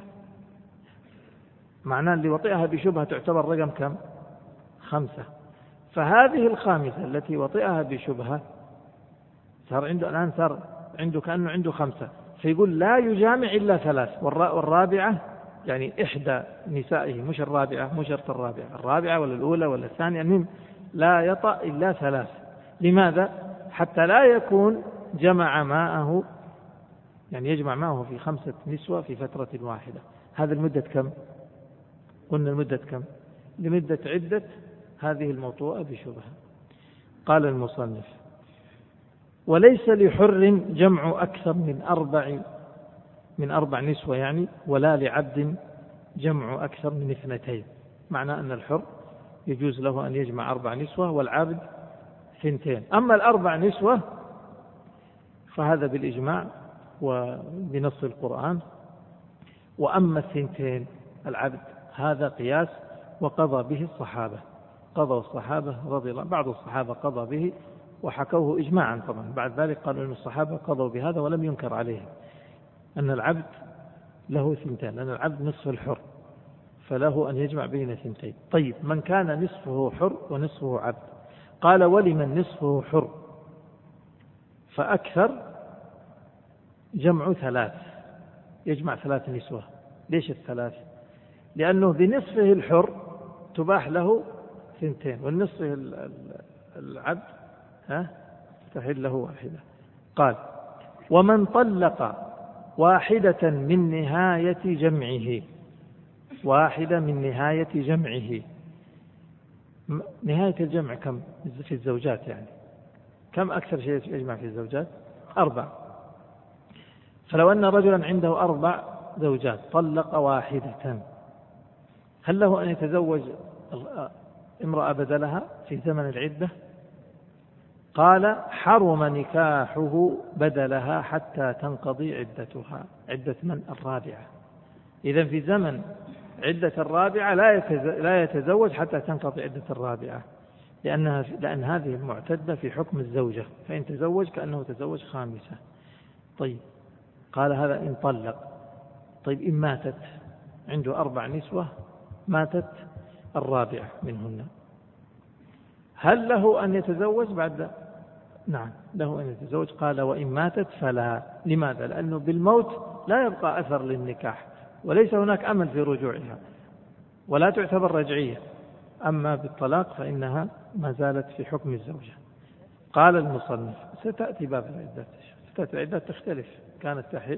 معناه اللي وطئها بشبهة تعتبر رقم كم؟ 5. فهذه الخامسة التي وطئها بشبهة صار عنده كأنه عنده 5، فيقول لا يجامع إلا 3، والرابعة يعني إحدى نسائه، مش الرابعة، مش شرط الرابعة ولا الأولى ولا الثانية، المهم لا يطأ إلا 3. لماذا؟ حتى لا يكون جمع معه، يعني يجمع معه في 5 نسوة في فترة واحدة. هذا المدة كم؟ قلنا المدة كم؟ لمدة عدة هذه الموطوءة بشبهة. قال المصنف وليس لحر جمع أكثر من 4 نسوة يعني، ولا لعبد جمع أكثر من 2. معنى أن الحر يجوز له أن يجمع 4 نسوة والعبد 2. أما 4 نسوة فهذا بالإجماع وبنص القرآن. وأما الثنتين العبد هذا قياس وقضى به الصحابة، قضوا الصحابة رضي الله، بعض الصحابة قضى به وحكوه إجماعا طبعا، بعد ذلك قالوا أن الصحابة قضوا بهذا ولم ينكر عليهم أن العبد له ثنتان، لأن العبد نصف الحر فله أن يجمع بين ثنتين. طيب من كان نصفه حر ونصفه عبد، قال ولمن نصفه حر فأكثر جمع ثلاث، يجمع 3 نسوة. ليش الثلاث؟ لأنه بنصفه الحر تباح له 2، والنصف العبد تحل له 1. قال ومن طلق واحدة من نهاية جمعه، واحدة من نهاية جمعه، نهاية الجمع كم في الزوجات؟ يعني كم أكثر شيء يجمع في الزوجات؟ 4. فلو أن رجلا عنده 4 زوجات طلق واحدة، هل له أن يتزوج امرأة بدلها في زمن العدة؟ قال حرم نكاحه بدلها حتى تنقضي عدتها. عدة من؟ الرابعة. إذن في زمن عدة الرابعة لا يتزوج حتى تنقضي عدة الرابعة، لأن هذه المعتدة في حكم الزوجة، فإن تزوج كأنه تزوج 5. طيب قال هذا إن طلق. طيب إن ماتت، عنده 4 نسوة ماتت الرابعة منهن، هل له أن يتزوج بعد؟ نعم له أن يتزوج. قال وإن ماتت فلا. لماذا؟ لأنه بالموت لا يبقى أثر للنكاح، وليس هناك أمل في رجوعها، ولا تعتبر رجعية. أما بالطلاق فإنها ما زالت في حكم الزوجة. قال المصنف ستأتي باب العدات، ستأتي العدات تختلف، كانت تحيض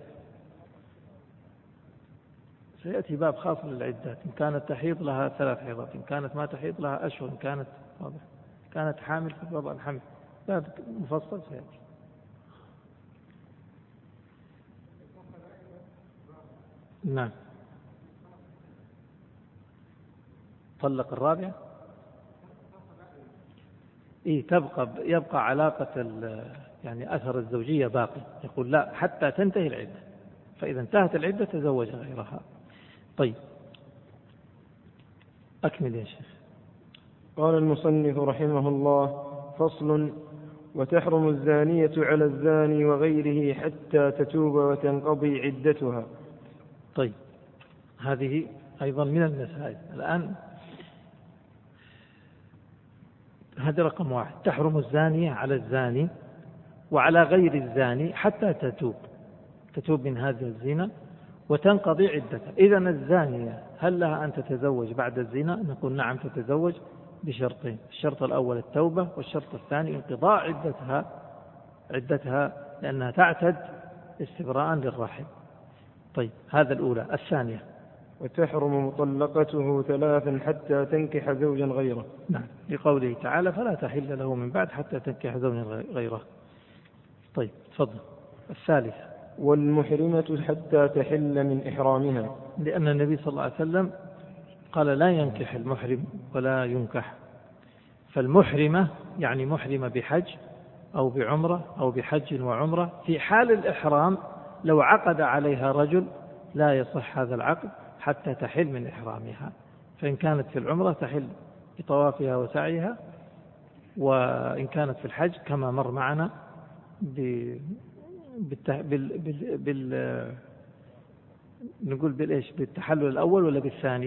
سيأتي باب خاص للعدات، إن كانت تحيض لها 3 حيضات، إن كانت ما تحيض لها أشهر، إن كانت حامل في وضع الحمل، باب مفصل سيأتي. نعم. طلق الرابعة يبقى علاقة يعني أثر الزوجية باقي، يقول لا حتى تنتهي العدة، فإذا انتهت العدة تزوج غيرها. طيب أكمل يا شيخ. قال المصنف رحمه الله: فصل: وتحرم الزانية على الزاني وغيره حتى تتوب وتنقضي عدتها. طيب هذه أيضا من المسائل. الآن هذا رقم 1، تحرم الزانية على الزاني وعلى غير الزاني حتى تتوب من هذا الزنا وتنقضي عدتها. إذن الزانية هل لها أن تتزوج بعد الزنا؟ نقول نعم تتزوج بشرطين: الشرط الأول التوبة، والشرط الثاني انقضاء عدتها لأنها تعتد استبراء للرحم. طيب هذا الأولى. الثانية: وتحرم مطلقته 3 حتى تنكح زوجا غيره. نعم، لقوله تعالى: فلا تحل له من بعد حتى تنكح زوجا غيره. طيب تفضل. الثالثة: والمحرمة حتى تحل من إحرامها، لأن النبي صلى الله عليه وسلم قال لا ينكح المحرم ولا ينكح. فالمحرمة يعني محرمة بحج أو بعمرة أو بحج وعمرة، في حال الإحرام لو عقد عليها رجل لا يصح هذا العقد حتى تحل من إحرامها. فإن كانت في العمرة تحل بطوافها وسعيها، وإن كانت في الحج كما مر معنا نقول بالإيش، بالتحلل الأول ولا بالثاني؟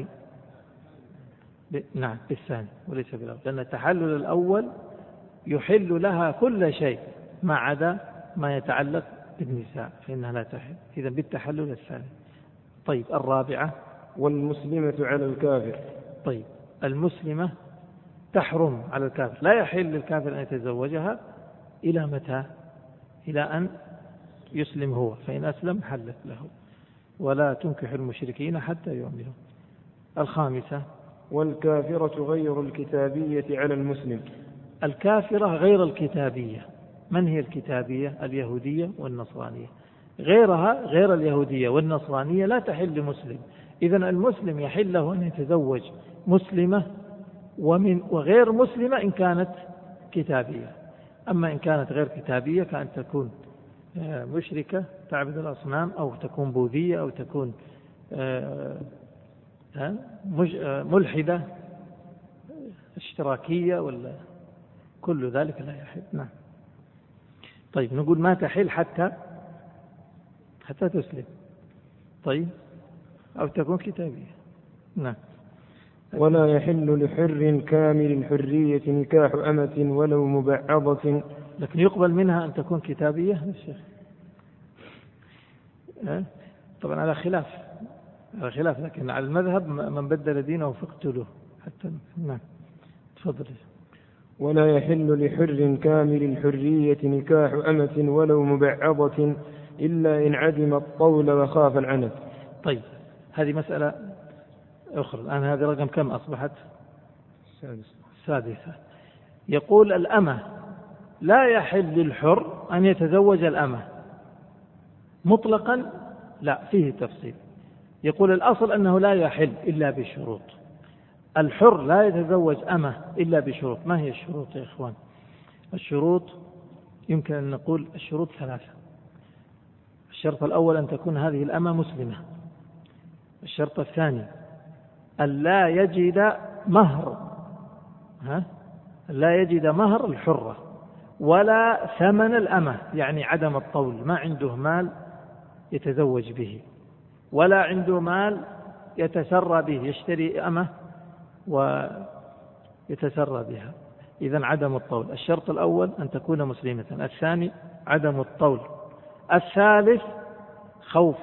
نعم بالثاني وليس بالأول، لأن التحلل الأول يحل لها كل شيء ما عدا ما يتعلق بالنساء فإنها لا تحل، إذن بالتحلل الثاني. طيب الرابعة: والمسلمة على الكافر. طيب المسلمة تحرم على الكافر، لا يحل للكافر أن يتزوجها إلى متى؟ إلى أن يسلم هو، فإن أسلم حلت له. ولا تنكح المشركين حتى يؤمنوا. الخامسة: والكافرة غير الكتابية على المسلم. الكافرة غير الكتابية. من هي الكتابية؟ اليهودية والنصرانية. غيرها غير اليهودية والنصرانية لا تحل لمسلم. إذن المسلم يحل له أن يتزوج مسلمة وغير مسلمة إن كانت كتابية. أما إن كانت غير كتابية كأن تكون مشركة تعبد الأصنام، أو تكون بوذية، أو تكون ملحدة اشتراكية، ولا كل ذلك لا يحل. نعم. طيب نقول ما تحل حتى تسلم. طيب أو تكون كتابية. نعم. ولا يحل لحر كامل الحرية نكاح أمة ولو مبعضة. لكن يقبل منها أن تكون كتابية يا شيخ؟ طبعا على خلاف، لكن على المذهب من بدل دينه فاقتلوه حتى. نعم تفضل. ولا يحل لحر كامل الحرية نكاح أمة ولو مبعضة إلا إن عدم الطول وخاف العنت. طيب هذه مسألة أخرى. الآن هذه رقم كم أصبحت؟ السادسة. يقول الأمة لا يحل للحر أن يتزوج الأمة مطلقا، لا، فيه تفصيل. يقول الأصل أنه لا يحل إلا بشروط. الحر لا يتزوج أمة إلا بشروط. ما هي الشروط يا إخوان؟ الشروط يمكن أن نقول الشروط ثلاثة. الشرط الأول أن تكون هذه الأمة مسلمة. الشرط الثاني أن لا يجد مهر الحرة ولا ثمن الأمة، يعني عدم الطول، ما عنده مال يتزوج به ولا عنده مال يتسرى به، يشتري أمة ويتسرى بها. إذن عدم الطول. الشرط الأول أن تكون مسلمة. الثاني عدم الطول. الثالث خوف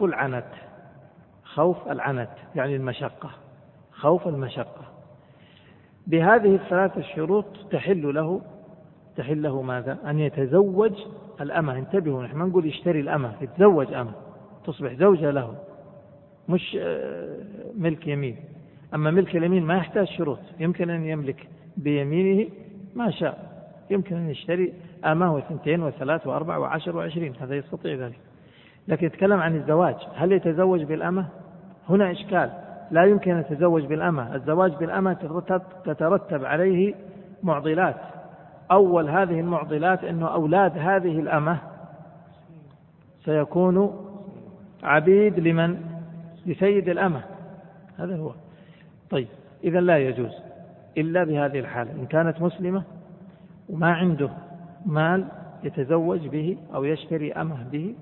العنت يعني المشقة، خوف المشقة. بهذه الثلاث الشروط تحل له ماذا؟ أن يتزوج الأمة. انتبهوا، نحن ما نقول يشتري الأمة، يتزوج أمة تصبح زوجة له، مش ملك يمين. أما ملك اليمين ما يحتاج شروط، يمكن أن يملك بيمينه ما شاء، يمكن أن يشتري أمة واثنتين وثلاث وأربع وعشر وعشرين، هذا يستطيع ذلك. لكن يتكلم عن الزواج، هل يتزوج بالأمة؟ هنا إشكال. لا يمكن أن يتزوج بالأمة. الزواج بالأمة تترتب عليه معضلات. أول هذه المعضلات أنه أولاد هذه الأمة سيكونوا عبيد لمن؟ لسيد الأمة. هذا هو. طيب إذا لا يجوز إلا بهذه الحالة، إن كانت مسلمة وما عنده مال يتزوج به أو يشتري أمه به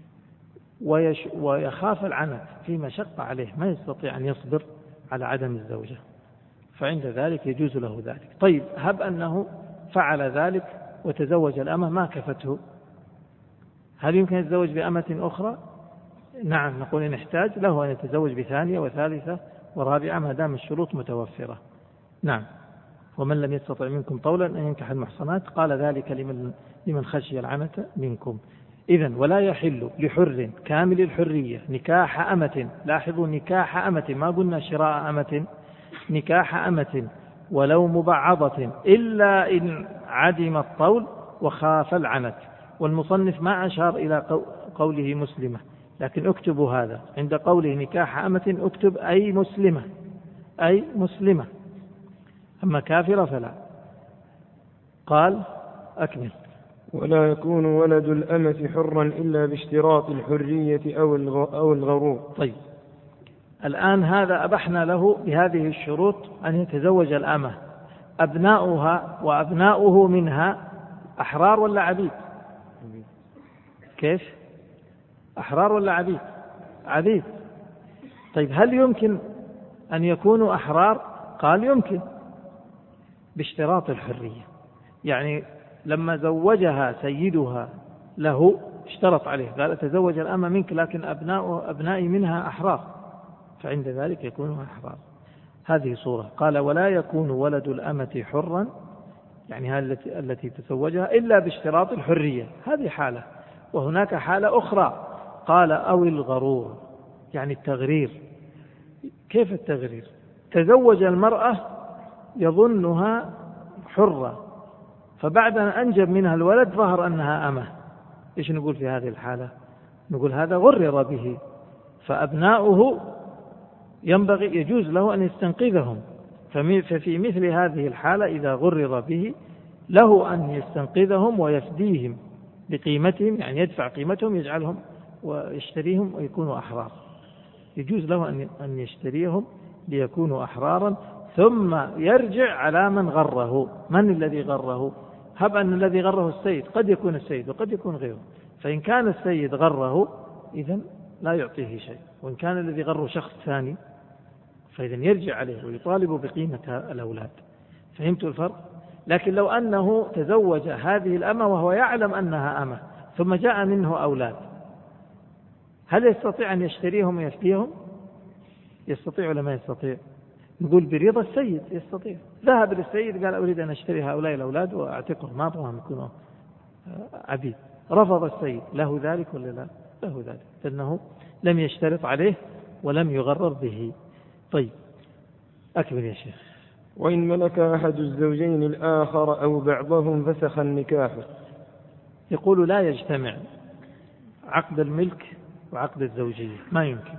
ويخاف العنت، في مشقة عليه، ما يستطيع أن يصبر على عدم الزوجة، فعند ذلك يجوز له ذلك. طيب هب أنه فعل ذلك وتزوج الأمة ما كفته، هل يمكن أن يتزوج بأمة أخرى؟ نعم، نقول إن احتاج له أن يتزوج بثانية وثالثة ورابعة ما دام الشروط متوفرة. نعم. ومن لم يستطع منكم طولا أن ينكح المحصنات قال ذلك لمن خشي العنة منكم. إذن ولا يحل لحر كامل الحرية نكاح أمة. لاحظوا نكاح أمة، ما قلنا شراء أمة، نكاح أمة ولو مبعضة إلا إن عدم الطول وخاف العنت. والمصنف ما أشار إلى قوله مسلمة، لكن اكتبوا هذا عند قوله نكاح أمة، اكتب أي مسلمة، أما كافرة فلا. قال أكمل. ولا يكون ولد الأمة حرا إلا باشتراط الحرية أو الغرور. طيب الآن هذا أبحنا له بهذه الشروط أن يتزوج الأمة. أبناؤها وأبناؤه منها أحرار ولا عبيد؟ كيف؟ أحرار ولا عبيد؟ عبيد. طيب هل يمكن أن يكونوا أحرار؟ قال يمكن باشتراط الحرية، يعني لما زوجها سيدها له اشترط عليه، قال أتزوج الأمة منك لكن أبنائي منها أحرار، فعند ذلك يكونوا أحرار. هذه صورة. قال ولا يكون ولد الأمة حرا، يعني التي تزوجها، إلا باشتراط الحرية، هذه حالة. وهناك حالة أخرى قال أو الغرور، يعني التغرير. كيف التغرير؟ تزوج المرأة يظنها حرة، فبعد أن أنجب منها الولد ظهر أنها أمة. إيش نقول في هذه الحالة؟ نقول هذا غرر به، فأبناؤه يجوز له أن يستنقذهم. ففي مثل هذه الحالة إذا غرر به له أن يستنقذهم ويفديهم بقيمتهم، يعني يدفع قيمتهم يجعلهم ويشتريهم ويكونوا أحرار. يجوز له أن يشتريهم ليكونوا أحرارا، ثم يرجع على من غره. من الذي غره؟ هب أن الذي غره السيد، قد يكون السيد وقد يكون غيره، فإن كان السيد غره إذن لا يعطيه شيء، وإن كان الذي غره شخص ثاني فإذن يرجع عليه ويطالب بقيمة الأولاد. فهمت الفرق؟ لكن لو أنه تزوج هذه الأمة وهو يعلم أنها أمة ثم جاء منه أولاد، هل يستطيع أن يشتريهم ويفديهم؟ يستطيع ولا ما يستطيع؟ نقول برضا السيد يستطيع. ذهب للسيد قال أريد أن أشتري هؤلاء الأولاد وأعتقهم، ما أبغاهم يكونوا عبيد. رفض السيد، له ذلك ولا لا؟ له ذلك، لأنه لم يشترط عليه ولم يغرر به. طيب أكمل يا شيخ. وإن ملك أحد الزوجين الآخر أو بعضهم فسخ النكاح. يقول لا يجتمع عقد الملك وعقد الزوجية، ما يمكن.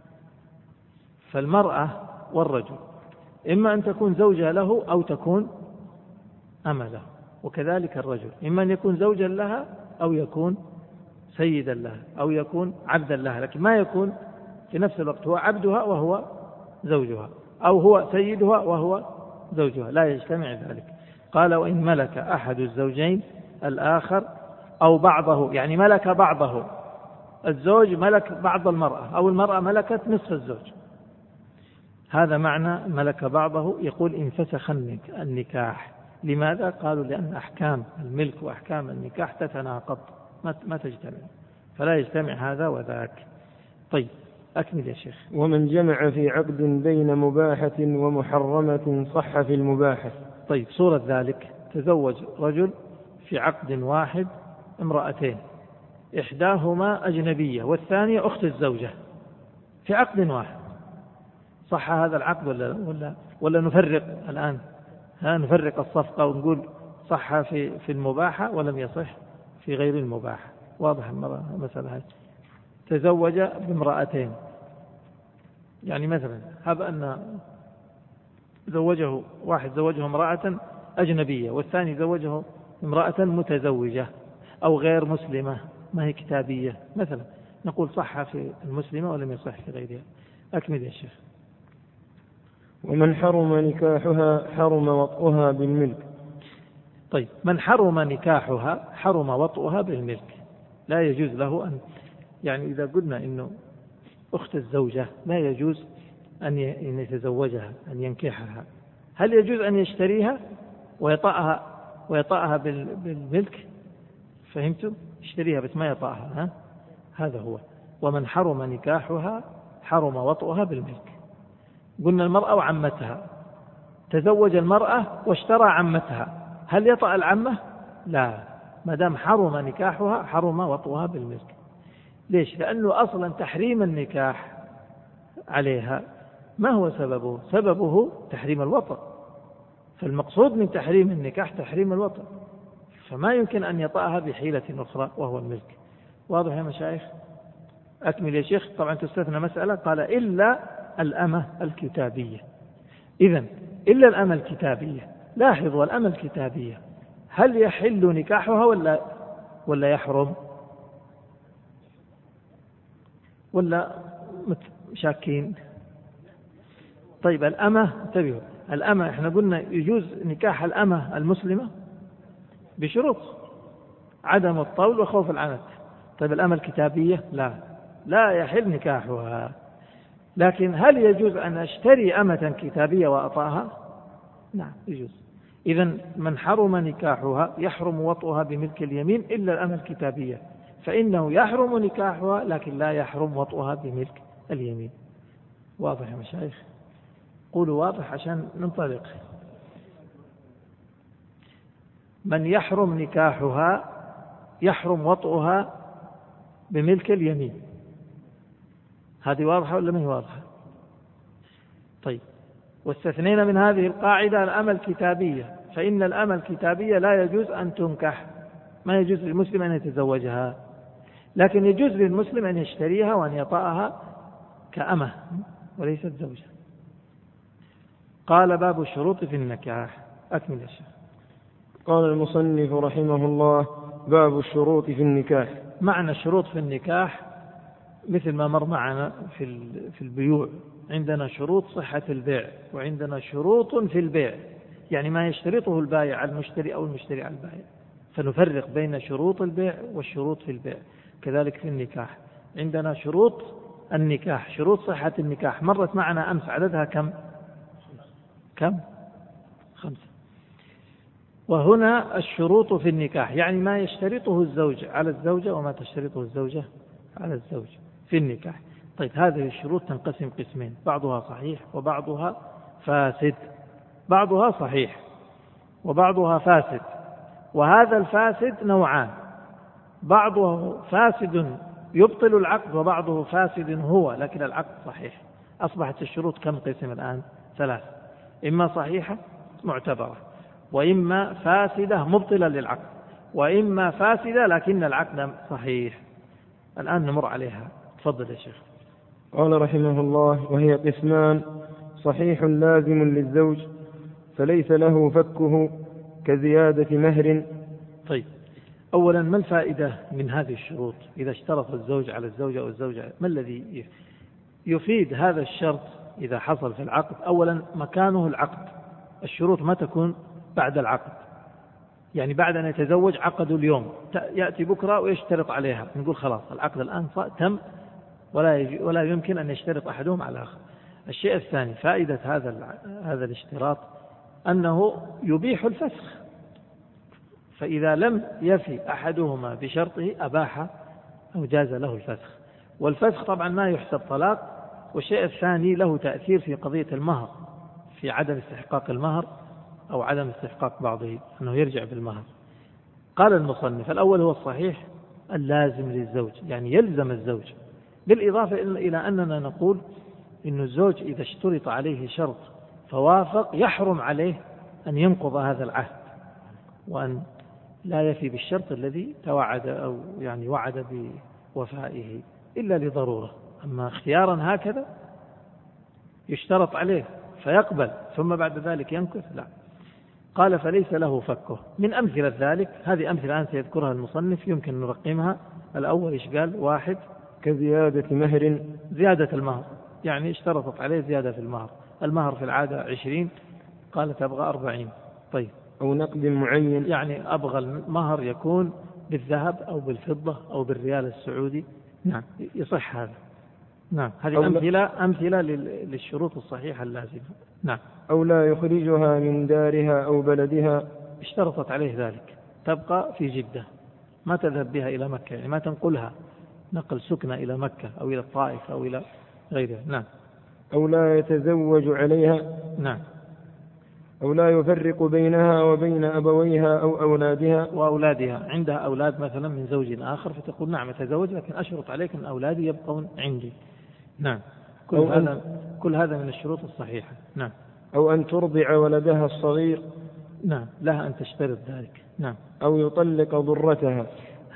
فالمرأة والرجل إما أن تكون زوجة له أو تكون أمة له، وكذلك الرجل إما أن يكون زوجا لها أو يكون سيدا لها أو يكون عبدا لها، لكن ما يكون في نفس الوقت هو عبدها وهو زوجها، أو هو سيدها وهو زوجها، لا يجتمع ذلك. قال وإن ملك أحد الزوجين الآخر أو بعضه، يعني ملك بعضه، الزوج ملك بعض المرأة أو المرأة ملكت نصف الزوج، هذا معنى ملك بعضه. يقول إن فسخ النكاح. لماذا؟ قالوا لأن أحكام الملك وأحكام النكاح تتناقض، ما تجتمع، فلا يجتمع هذا وذاك. طيب أكمل يا شيخ. ومن جمع في عقد بين مباحة ومحرمة صح في المباحة. طيب صورة ذلك: تزوج رجل في عقد واحد امرأتين، إحداهما أجنبية والثانية أخت الزوجة، في عقد واحد، صح هذا العقد ولا نفرق الآن؟ نفرق الصفقة ونقول صح في المباحة ولم يصح في غير المباحة. واضح المسألة هذه. تزوج بامرأتين، يعني مثلا هب أن واحد زوجه امرأة أجنبية والثاني زوجه امرأة متزوجة أو غير مسلمة ما هي كتابية مثلا، نقول صح في المسلمة ولم يصح في غيرها. أكمل يا شيخ. ومن حرم نكاحها حرم وطئها بالملك. طيب من حرم نكاحها حرم وطئها بالملك، لا يجوز له أن، يعني إذا قلنا إنه أخت الزوجة لا يجوز أن يتزوجها، أن ينكحها، هل يجوز أن يشتريها ويطأها بالملك؟ فهمتوا؟ يشتريها بس ما يطأها، هذا هو. ومن حرم نكاحها حرم وطئها بالملك. قلنا المرأة وعمتها، تزوج المرأة واشترى عمتها، هل يطأ العمة؟ لا، ما دام حرم نكاحها حرم وطئها بالملك. ليش؟ لأنه أصلا تحريم النكاح عليها ما هو سببه؟ سببه تحريم الوطء، فالمقصود من تحريم النكاح تحريم الوطء، فما يمكن أن يطأها بحيلة أخرى وهو الملك. واضح يا مشايخ؟ أكمل يا شيخ. طبعا تستثنى مسألة، قال إلا الأمة الكتابية. إذن إلا الأمة الكتابية. لاحظوا الأمة الكتابية هل يحل نكاحها ولا يحرم ولا شاكين؟ طيب الأمة، انتبهوا، الأمة احنا قلنا يجوز نكاح الأمة المسلمة بشروط: عدم الطول وخوف العنت. طيب الأمة الكتابية لا يحل نكاحها. لكن هل يجوز أن أشتري أمة كتابية وأطاها؟ نعم يجوز. إذن من حرم نكاحها يحرم وطئها بملك اليمين إلا الأمة الكتابية، فإنه يحرم نكاحها لكن لا يحرم وطئها بملك اليمين. واضح يا مشايخ؟ قولوا واضح عشان ننطلق. من يحرم نكاحها يحرم وطئها بملك اليمين. هذه واضحة ولا ما هي واضحة؟ طيب، واستثنينا من هذه القاعدة الأمة الكتابية، فإن الأمة الكتابية لا يجوز أن تنكح، ما يجوز للمسلم أن يتزوجها، لكن يجوز للمسلم أن يشتريها وأن يطأها كأمة وليست زوجة. قال باب الشروط في النكاح. أكمل يا شيخ. قال المصنف رحمه الله: باب الشروط في النكاح. معنى الشروط في النكاح مثل ما مر معنا في البيوع، عندنا شروط صحة البيع وعندنا شروط في البيع، يعني ما يشترطه البائع على المشتري أو المشتري على البائع، فنفرق بين شروط البيع والشروط في البيع. كذلك في النكاح عندنا شروط النكاح، شروط صحة النكاح مرت معنا أمس، عددها كم؟ 5. وهنا الشروط في النكاح يعني ما يشترطه الزوج على الزوجة وما تشترطه الزوجة على الزوج في النكاح. طيب هذه الشروط تنقسم قسمين، بعضها صحيح وبعضها فاسد. بعضها صحيح وبعضها فاسد، وهذا الفاسد نوعان، بعضه فاسد يبطل العقد وبعضه فاسد هو لكن العقد صحيح. أصبحت الشروط كم قسم الآن؟ 3، إما صحيحة معتبرة، وإما فاسدة مبطلة للعقد، وإما فاسدة لكن العقد صحيح. الآن نمر عليها. تفضل يا شيخ. قال رحمه الله: وهي قسمان: صحيح لازم للزوج فليس له فكه كزيادة مهر. طيب، أولا ما الفائدة من هذه الشروط إذا اشترط الزوج على الزوجة أو الزوجة؟ ما الذي يفيد هذا الشرط إذا حصل في العقد؟ أولا مكانه العقد، الشروط ما تكون بعد العقد، يعني بعد أن يتزوج عقد اليوم يأتي بكرة ويشترط عليها، نقول خلاص العقد الآن تم ولا يمكن أن يشترط أحدهم على الآخر. الشيء الثاني فائدة هذا الاشتراط أنه يبيح الفسخ، فإذا لم يفي أحدهما بشرطه أباح أو جاز له الفسخ، والفسخ طبعا ما يحسب طلاق. والشيء الثاني له تأثير في قضية المهر، في عدم استحقاق المهر أو عدم استحقاق بعضه، أنه يرجع بالمهر. قال المصنف: الأول هو الصحيح اللازم للزوج، يعني يلزم الزوج، بالإضافة إلى أننا نقول إن الزوج إذا اشترط عليه شرط فوافق يحرم عليه أن ينقض هذا العهد وأن لا يفي بالشرط الذي توعد أو يعني وعد بوفائه إلا لضرورة. أما اختيارا هكذا يشترط عليه فيقبل ثم بعد ذلك ينكث، لا. قال: فليس له فكه. من أمثلة ذلك، هذه أمثلة الآن سيذكرها المصنف يمكن نرقمها. الأول إيش قال؟ 1 كزيادة مهر، زيادة المهر، يعني اشترطت عليه زيادة في المهر. المهر في العادة 20، قال تبغى 40. طيب. أو نقد معين، يعني أبغى المهر يكون بالذهب أو بالفضة أو بالريال السعودي. نعم، يصح هذا. نعم، هذه أمثلة للشروط الصحيحة اللازمة. نعم. أو لا يخرجها من دارها أو بلدها، اشترطت عليه ذلك، تبقى في جدة ما تذهب بها إلى مكة، يعني ما تنقلها نقل سكنة إلى مكة أو إلى الطائف أو إلى غيرها. نعم. أو لا يتزوج عليها. نعم. أو لا يفرق بينها وبين أبويها أو أولادها. وأولادها، عندها أولاد مثلا من زوج آخر فتقول: نعم أتزوج لكن أشرط عليك أن أولادي يبقون عندي. نعم. كل هذا من الشروط الصحيحة. نعم. أو أن ترضع ولدها الصغير. نعم، لها أن تشترط ذلك. نعم. أو يطلق ضرتها.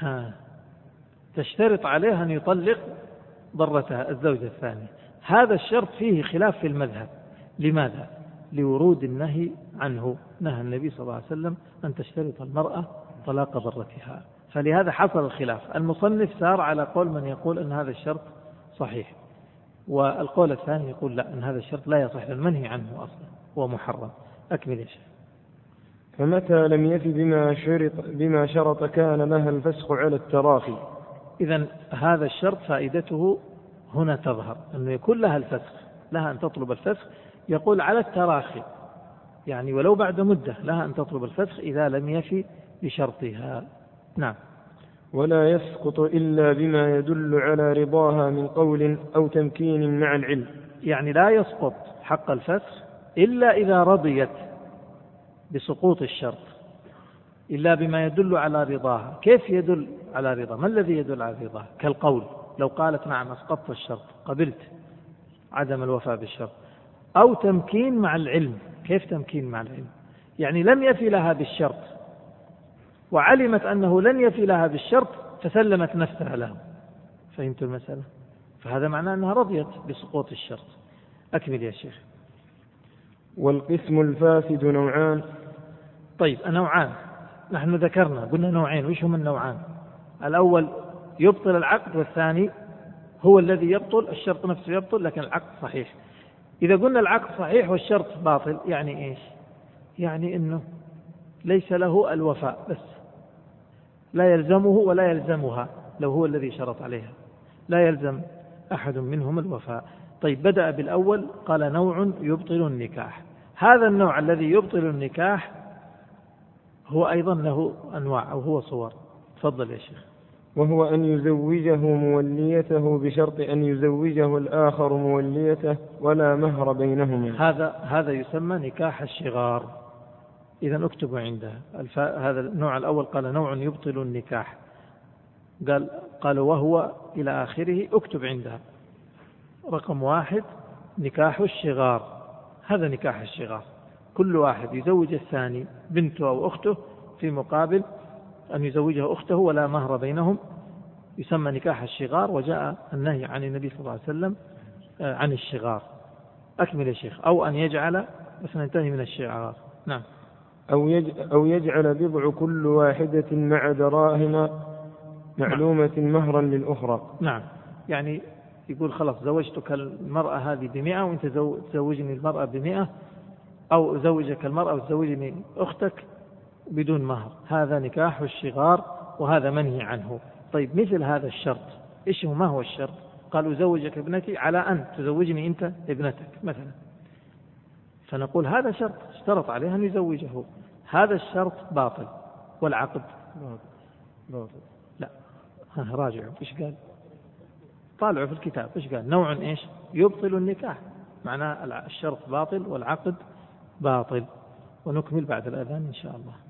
تشترط عليها أن يطلق ضرتها الزوجة الثانية. هذا الشرط فيه خلاف في المذهب. لماذا؟ لورود النهي عنه، نهى النبي صلى الله عليه وسلم أن تشترط المرأة طلاق ضرتها، فلهذا حصل الخلاف. المصنف سار على قول من يقول أن هذا الشرط صحيح، والقول الثاني يقول لا، أن هذا الشرط لا يصح، المنهي عنه أصلا هو محرم. أكمل يا شيخ. فمتى لم يفي بما شرط كان لها الفسخ على التراخي. إذن هذا الشرط فائدته هنا تظهر، أنه يكون لها الفسخ، لها أن تطلب الفسخ. يقول على التراخي، يعني ولو بعد مدة لها أن تطلب الفسخ إذا لم يفي بشرطها. نعم. ولا يسقط إلا بما يدل على رضاها من قول أو تمكين مع العلم، يعني لا يسقط حق الفسخ إلا إذا رضيت بسقوط الشرط، إلا بما يدل على رضاها. كيف يدل على رضا؟ ما الذي يدل على رضاها؟ كالقول، لو قالت: نعم أسقطت الشرط، قبلت عدم الوفاء بالشرط. أو تمكين مع العلم. كيف تمكين مع العلم؟ يعني لم يفي لها بالشرط وعلمت أنه لن يفي لها بالشرط فسلمت نفسها له. فهمت المسألة؟ فهذا معناه أنها رضيت بسقوط الشرط. أكمل يا شيخ. والقسم الفاسد نوعان. طيب، نوعان. نحن ذكرنا قلنا نوعين، وش هم النوعان؟ الأول يبطل العقد، والثاني هو الذي يبطل، الشرط نفسه يبطل لكن العقد صحيح. إذا قلنا العقد صحيح والشرط باطل يعني إيش؟ يعني إنه ليس له الوفاء، بس لا يلزمه ولا يلزمها لو هو الذي شرط عليها، لا يلزم أحد منهم الوفاء. طيب بدأ بالأول قال نوع يبطل النكاح. هذا النوع الذي يبطل النكاح هو أيضا له أنواع أو هو صور. تفضل يا شيخ. وهو أن يزوجه موليته بشرط أن يزوجه الآخر موليته ولا مهر بينهما. هذا يسمى نكاح الشغار. إذا اكتبوا عندها هذا النوع الأول قال نوع يبطل النكاح، قال وهو إلى آخره، اكتب عندها رقم 1 نكاح الشغار. هذا نكاح الشغار، كل واحد يزوج الثاني بنته أو أخته في مقابل أن يزوجها أخته ولا مهر بينهم، يسمى نكاح الشغار. وجاء النهي عن النبي صلى الله عليه وسلم عن الشغار. أكمل يا شيخ. أو أن يجعل، بس ننتهي من الشغار. نعم. أو يجعل بضع كل واحدة مع دراهم معلومة مهرا للأخرى. نعم، يعني يقول خلاص زوجتك المرأة هذه ب100 وانت تزوجني المرأة ب100، أو زوجك المرأة وتزوجني أختك بدون مهر. هذا نكاح الشغار وهذا منهي عنه. طيب مثل هذا الشرط إيش هو؟ ما هو الشرط؟ قالوا زوجك ابنتي على أن تزوجني أنت ابنتك مثلا، فنقول هذا شرط اشترط عليه أن يزوجه، هذا الشرط باطل. والعقد باطل. لا، راجعوا إيش قال، طالعوا في الكتاب إيش قال. نوع إيش يبطل النكاح، معناه الشرط باطل والعقد باطل. ونكمل بعد الأذان إن شاء الله.